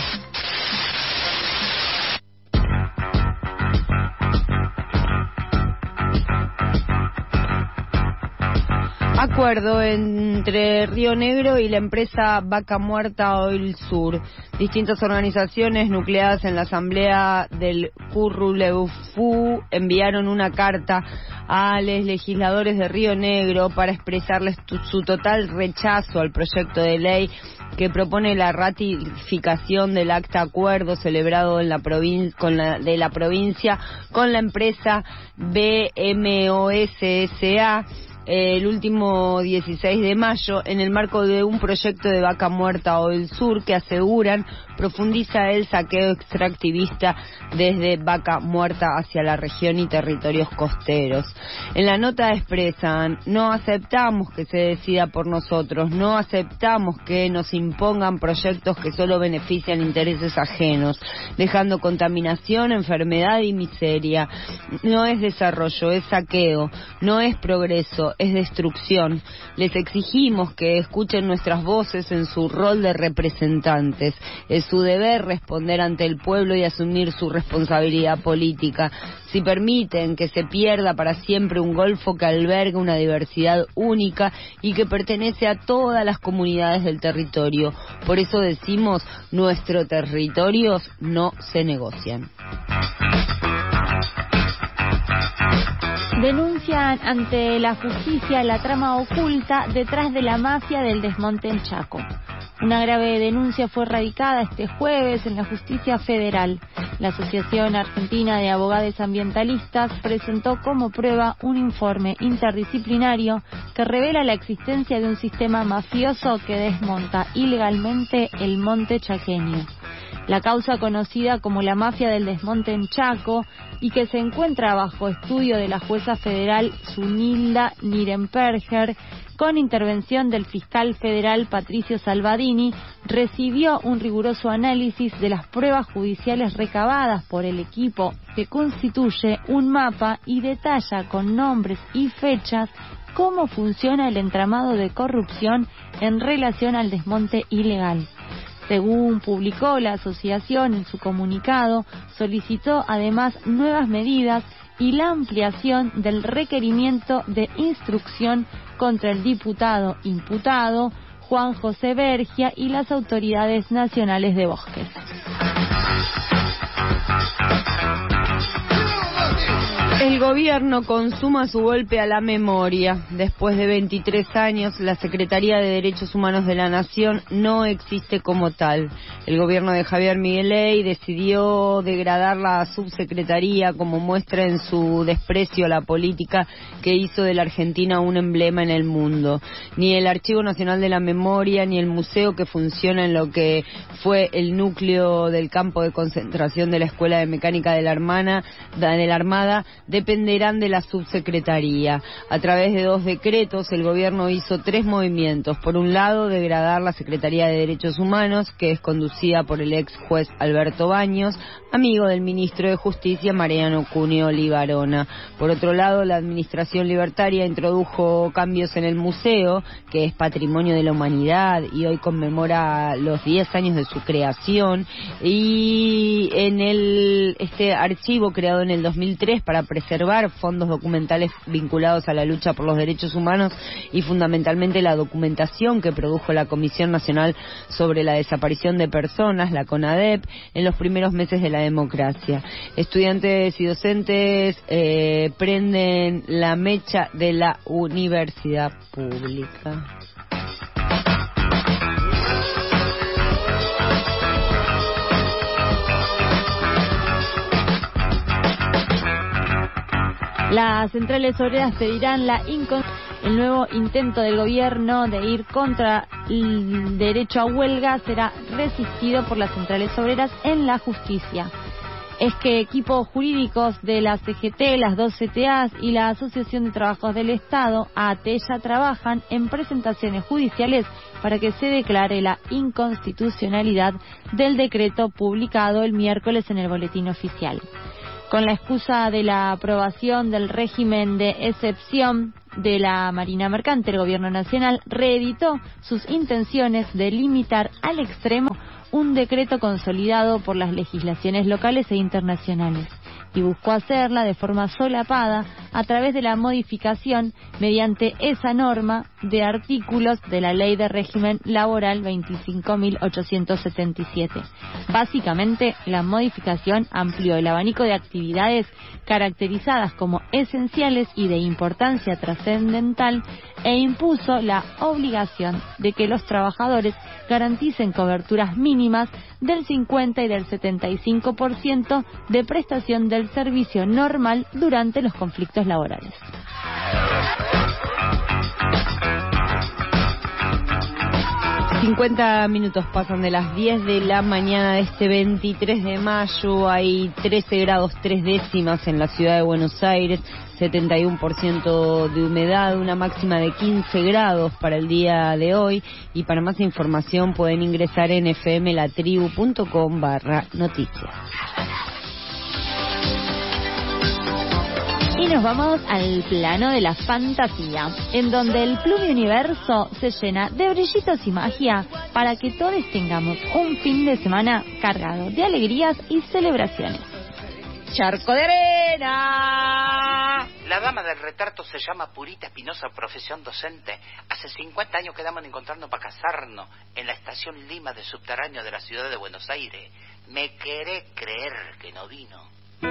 Acuerdo entre Río Negro y la empresa Vaca Muerta Oil Sur. Distintas organizaciones nucleadas en la asamblea del Curruleufú enviaron una carta a los legisladores de Río Negro para expresarles tu, su total rechazo al proyecto de ley que propone la ratificación del acta acuerdo celebrado en la provin- con la, de la provincia con la empresa B M O S S A el último dieciséis de mayo en el marco de un proyecto de Vaca Muerta Oil Sur que aseguran profundiza el saqueo extractivista desde Vaca Muerta hacia la región y territorios costeros. En la nota expresan: no aceptamos que se decida por nosotros, no aceptamos que nos impongan proyectos que solo benefician intereses ajenos, dejando contaminación, enfermedad y miseria. No es desarrollo, es saqueo, no es progreso, es destrucción. Les exigimos que escuchen nuestras voces en su rol de representantes. Es su deber responder ante el pueblo y asumir su responsabilidad política. Si permiten que se pierda para siempre un golfo que alberga una diversidad única y que pertenece a todas las comunidades del territorio. Por eso decimos, nuestros territorios no se negocian. Denuncian ante la justicia la trama oculta detrás de la mafia del desmonte en Chaco. Una grave denuncia fue radicada este jueves en la justicia federal. La Asociación Argentina de Abogados Ambientalistas presentó como prueba un informe interdisciplinario que revela la existencia de un sistema mafioso que desmonta ilegalmente el monte chaqueño. La causa conocida como la mafia del desmonte en Chaco y que se encuentra bajo estudio de la jueza federal Zunilda Nirenberger con intervención del fiscal federal Patricio Salvadini, recibió un riguroso análisis de las pruebas judiciales recabadas por el equipo que constituye un mapa y detalla con nombres y fechas cómo funciona el entramado de corrupción en relación al desmonte ilegal. Según publicó la asociación en su comunicado, solicitó además nuevas medidas y la ampliación del requerimiento de instrucción contra el diputado imputado Juan José Bergia y las autoridades nacionales de bosques. El gobierno consuma su golpe a la memoria. Después de veintitrés años, la Secretaría de Derechos Humanos de la Nación no existe como tal. El gobierno de Javier Milei decidió degradar la subsecretaría como muestra en su desprecio a la política que hizo de la Argentina un emblema en el mundo. Ni el Archivo Nacional de la Memoria ni el museo que funciona en lo que fue el núcleo del campo de concentración de la Escuela de Mecánica de la Armada, de la Armada dependerán de la subsecretaría. A través de dos decretos, el gobierno hizo tres movimientos. Por un lado, degradar la Secretaría de Derechos Humanos, que es conducida por el ex juez Alberto Baños, amigo del ministro de Justicia Mariano Cuneo Libarona. Por otro lado, la Administración Libertaria introdujo cambios en el museo, que es patrimonio de la humanidad y hoy conmemora los diez años de su creación, y en el este archivo creado en el dos mil tres para preservar fondos documentales vinculados a la lucha por los derechos humanos y fundamentalmente la documentación que produjo la Comisión Nacional sobre la Desaparición de Personas, la CONADEP, en los primeros meses de la democracia. Estudiantes y docentes eh, prenden la mecha de la universidad pública. Las centrales obreras pedirán la incon- el nuevo intento del gobierno de ir contra el derecho a huelga será resistido por las centrales obreras en la justicia. Es que equipos jurídicos de la C G T, las dos C T As y la Asociación de Trabajos del Estado, A T, ya trabajan en presentaciones judiciales para que se declare la inconstitucionalidad del decreto publicado el miércoles en el Boletín Oficial. Con la excusa de la aprobación del régimen de excepción de la Marina Mercante, el Gobierno Nacional reeditó sus intenciones de limitar al extremo un decreto consolidado por las legislaciones locales e internacionales y buscó hacerla de forma solapada a través de la modificación mediante esa norma de artículos de la Ley de Régimen Laboral veinticinco mil ochocientos setenta y siete. Básicamente, la modificación amplió el abanico de actividades caracterizadas como esenciales y de importancia trascendental e impuso la obligación de que los trabajadores garanticen coberturas mínimas del cincuenta y del setenta y cinco por ciento de prestación del servicio normal durante los conflictos laborales. cincuenta minutos pasan de las diez de la mañana de este veintitrés de mayo. Hay trece grados tres décimas en la ciudad de Buenos Aires, setenta y uno por ciento de humedad, una máxima de quince grados para el día de hoy. Y para más información pueden ingresar en fmlatribu.com barra noticias. Y nos vamos al plano de la fantasía, en donde el Plumiuniverso se llena de brillitos y magia para que todos tengamos un fin de semana cargado de alegrías y celebraciones. ¡Charco de arena! La dama del retrato se llama Purita Espinosa, profesión docente. Hace cincuenta años quedamos de encontrarnos para casarnos en la estación Lima de subterráneo de la ciudad de Buenos Aires. ¿Me querés creer que no vino?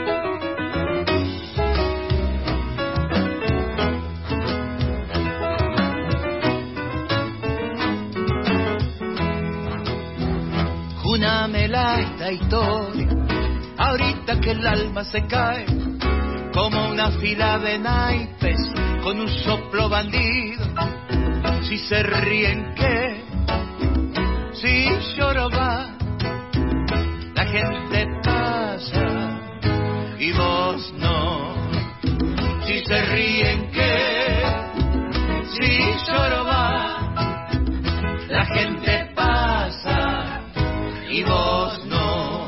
Júnamela esta historia, ahorita que el alma se cae, como una fila de naipes con un soplo bandido. Si se ríen, ¿qué? Si lloro va, la gente pasa y vos no. Si se ríen, ¿qué? Si lloro va, la gente pasa y vos no.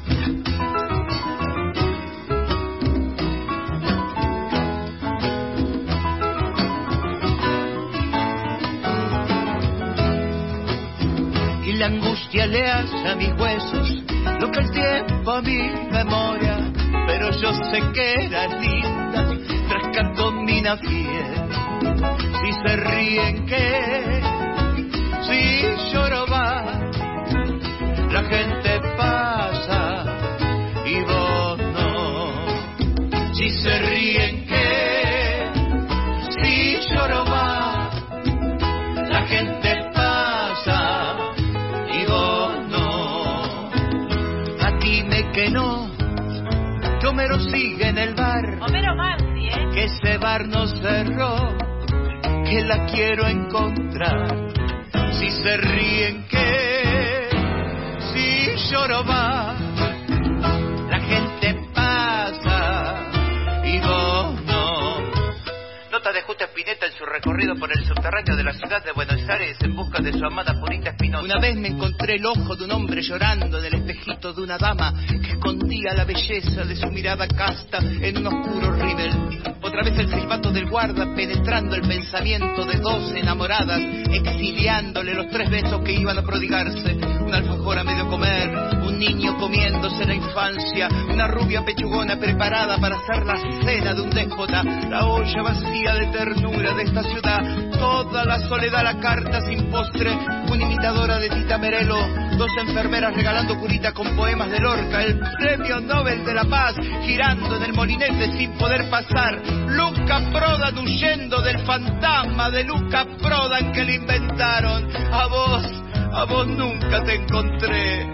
Y la angustia le hace a mis huesos lo que el tiempo a mi memoria, pero yo sé que era linda, rescató mina fiel. Si se ríen, ¿qué? Si lloro va, la gente pasa y vos no. Si se ríen, ¿qué? Si lloro va, la gente pasa y vos no. A ti me que no, que Homero sigue en el bar. Homero Mansi, ¿eh? Que ese bar no cerró, que la quiero encontrar. Si se ríen, ¿qué? Si lloro va, la gente pasa y vos no. Nota de Justa Spinetta en su recorrido por el subterráneo de la ciudad de Buenos Aires en busca de su amada Purita Espinosa. Una vez me encontré el ojo de un hombre llorando en el espejito de una dama que escondía la belleza de su mirada casta en un oscuro rímel. Otra vez el silbato del guarda penetrando el pensamiento de dos enamoradas, exiliándole los tres besos que iban a prodigarse. Una alfajor a medio comer, un niño comiéndose la infancia, una rubia pechugona preparada para hacer la cena de un déspota, la olla vacía de ternura de esta ciudad, toda la soledad, la carta sin postre, una imitadora de Tita Merelo, dos enfermeras regalando curita con poemas de Lorca, el premio Nobel de la Paz girando en el molinete sin poder pasar, Luca Prodan huyendo del fantasma de Luca Prodan que le inventaron. A vos, a vos nunca te encontré.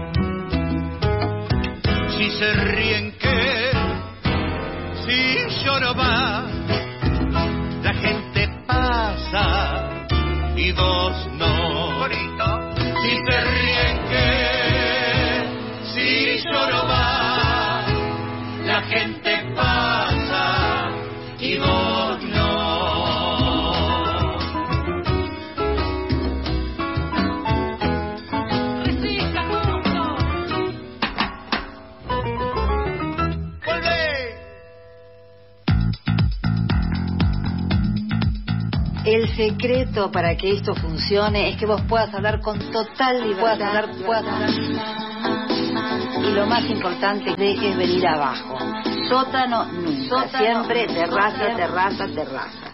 Si se ríen, ¿qué? Si lloro va, la gente pasa y vos no. Bonito. Si se ríen, ¿qué? Si lloro va, la gente pasa y vos no. El secreto para que esto funcione es que vos puedas hablar con total libertad, puedas hablar, puedas hablar. Y lo más importante, dejes venir abajo. Sótano nunca. Sótano, siempre terraza, siempre. terraza, terraza.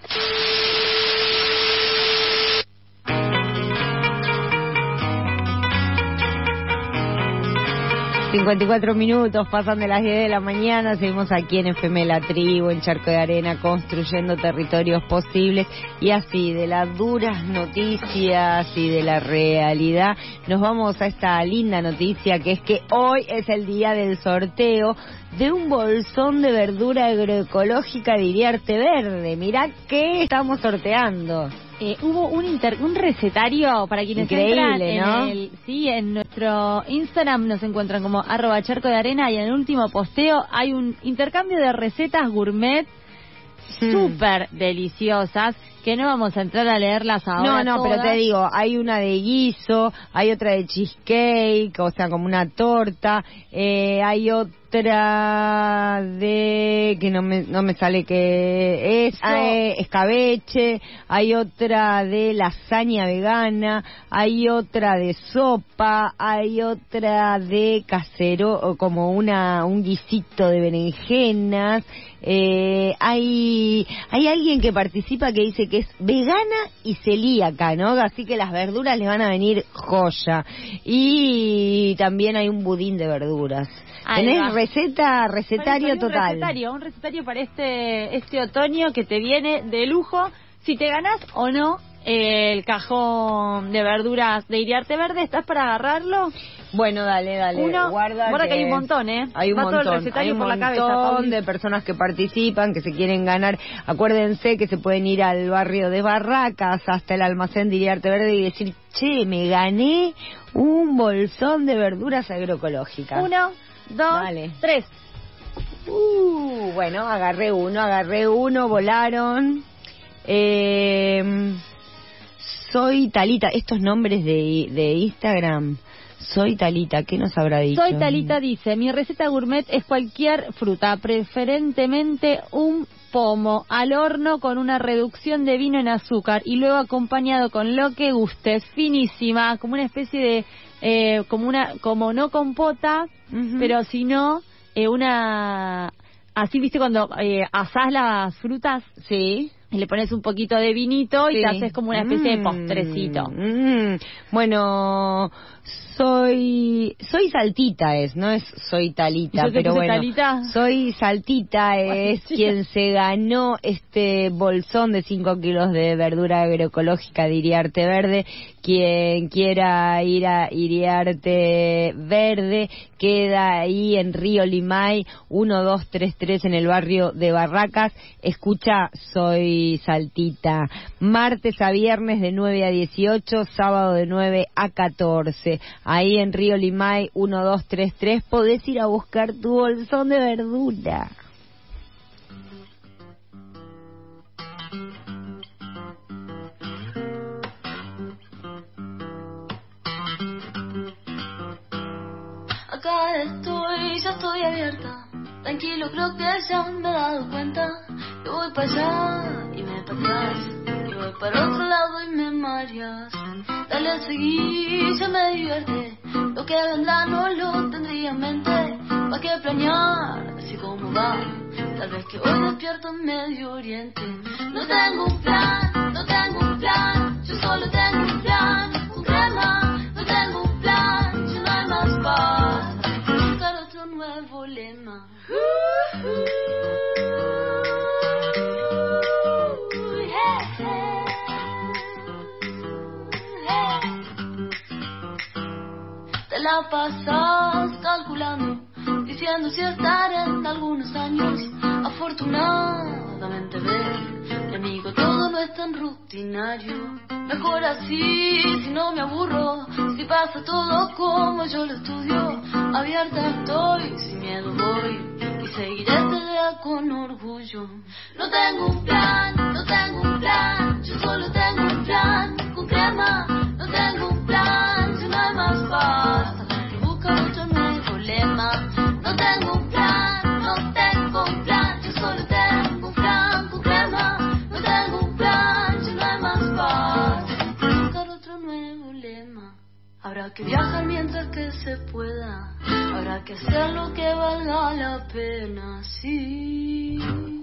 cincuenta y cuatro minutos, pasan de las diez de la mañana, seguimos aquí en F M La Tribu, en Charco de Arena, construyendo territorios posibles, y así, de las duras noticias y de la realidad, nos vamos a esta linda noticia, que es que hoy es el día del sorteo de un bolsón de verdura agroecológica de Iriarte Verde. Mirá qué estamos sorteando. Eh, hubo un inter, un recetario para quienes Increíble, entran en ¿no? el, sí, en nuestro Instagram nos encuentran como arroba charco de arena, y en el último posteo hay un intercambio de recetas gourmet Hmm. súper deliciosas, que no vamos a entrar a leerlas ahora. No, no, todas. pero te digo, hay una de guiso, hay otra de cheesecake, o sea, como una torta, eh, hay otra de, que no me, no me sale que es, eh, escabeche, hay otra de lasaña vegana, hay otra de sopa, hay otra de casero, o como una, un guisito de berenjenas, eh, hay, hay alguien que participa que dice que es vegana y celíaca, ¿no? Así que las verduras le van a venir joya. Y también hay un budín de verduras. Ahí Tenés va. receta, recetario Un total. recetario, un recetario para este este otoño que te viene de lujo. Si te ganás o no eh, el cajón de verduras de Iriarte Verde, ¿estás para agarrarlo? Bueno, dale, dale. Uno, guarda, guarda que que hay un montón, ¿eh? Hay un Va todo el montón, recetario hay un por la cabeza, montón Pauli. de personas que participan, que se quieren ganar. Acuérdense que se pueden ir al barrio de Barracas hasta el almacén de Iriarte Verde y decir, che, me gané un bolsón de verduras agroecológicas. Uno, dos, Dale. tres. Uh, bueno, agarré uno, agarré uno, volaron. Eh, soy Talita, estos nombres de, de Instagram. Soy Talita, ¿qué nos habrá dicho? Soy Talita dice, mi receta gourmet es cualquier fruta, preferentemente un pomo al horno con una reducción de vino en azúcar y luego acompañado con lo que gustes, finísima, como una especie de, eh, como una, como no compota, uh-huh. pero sino eh, una, así viste cuando eh, asás las frutas, sí. Y le pones un poquito de vinito sí. y te haces como una especie mm, de postrecito. Mm. Bueno, soy soy Saltita es, no es soy Talita, ¿Yo te pero puse bueno, Talita? soy Saltita es Ay, quien se ganó este bolsón de cinco kilos de verdura agroecológica de Iriarte Verde. Quien quiera ir a Iriarte Verde queda ahí en Río Limay uno dos tres tres en el barrio de Barracas. Escucha, soy Saltita. Martes a viernes de nueve a dieciocho, sábado de nueve a catorce. Ahí en Río Limay uno dos tres tres podés ir a buscar tu bolsón de verdura. Acá estoy, ya estoy abierta. Tranquilo, creo que ya me he dado cuenta. Yo voy para allá y me pateas. Y voy para otro lado y me mareas. Dale a seguir, ya me divierte. Lo que vendrá no lo tendría en mente. ¿Pa' qué planear? Así como va. Tal vez que hoy despierto en Medio Oriente. No tengo un plan, no tengo un plan. Yo solo tengo un plan, con crema. No tengo un plan, ya no hay más paz. Buscar otro nuevo lema. Te la pasas calculando, diciendo si estaré en algunos años. Afortunadamente ves, mi amigo, todo no es tan rutinario. Mejor así, si no me aburro, si pasa todo como yo lo estudio. Abierta estoy, sin miedo voy, y seguiré esta idea con orgullo. No tengo un plan, no tengo un plan, yo solo tengo un plan, con crema. No tengo un plan, ya no hay más paz, habrá que buscar otro nuevo lema. No tengo un plan, no tengo un plan, yo solo tengo un plan, con crema. No tengo un plan, ya no hay más paz, habrá que buscar otro nuevo lema. Habrá Habrá que viajar mientras que se pueda. Habrá que hacer lo que valga la pena, sí.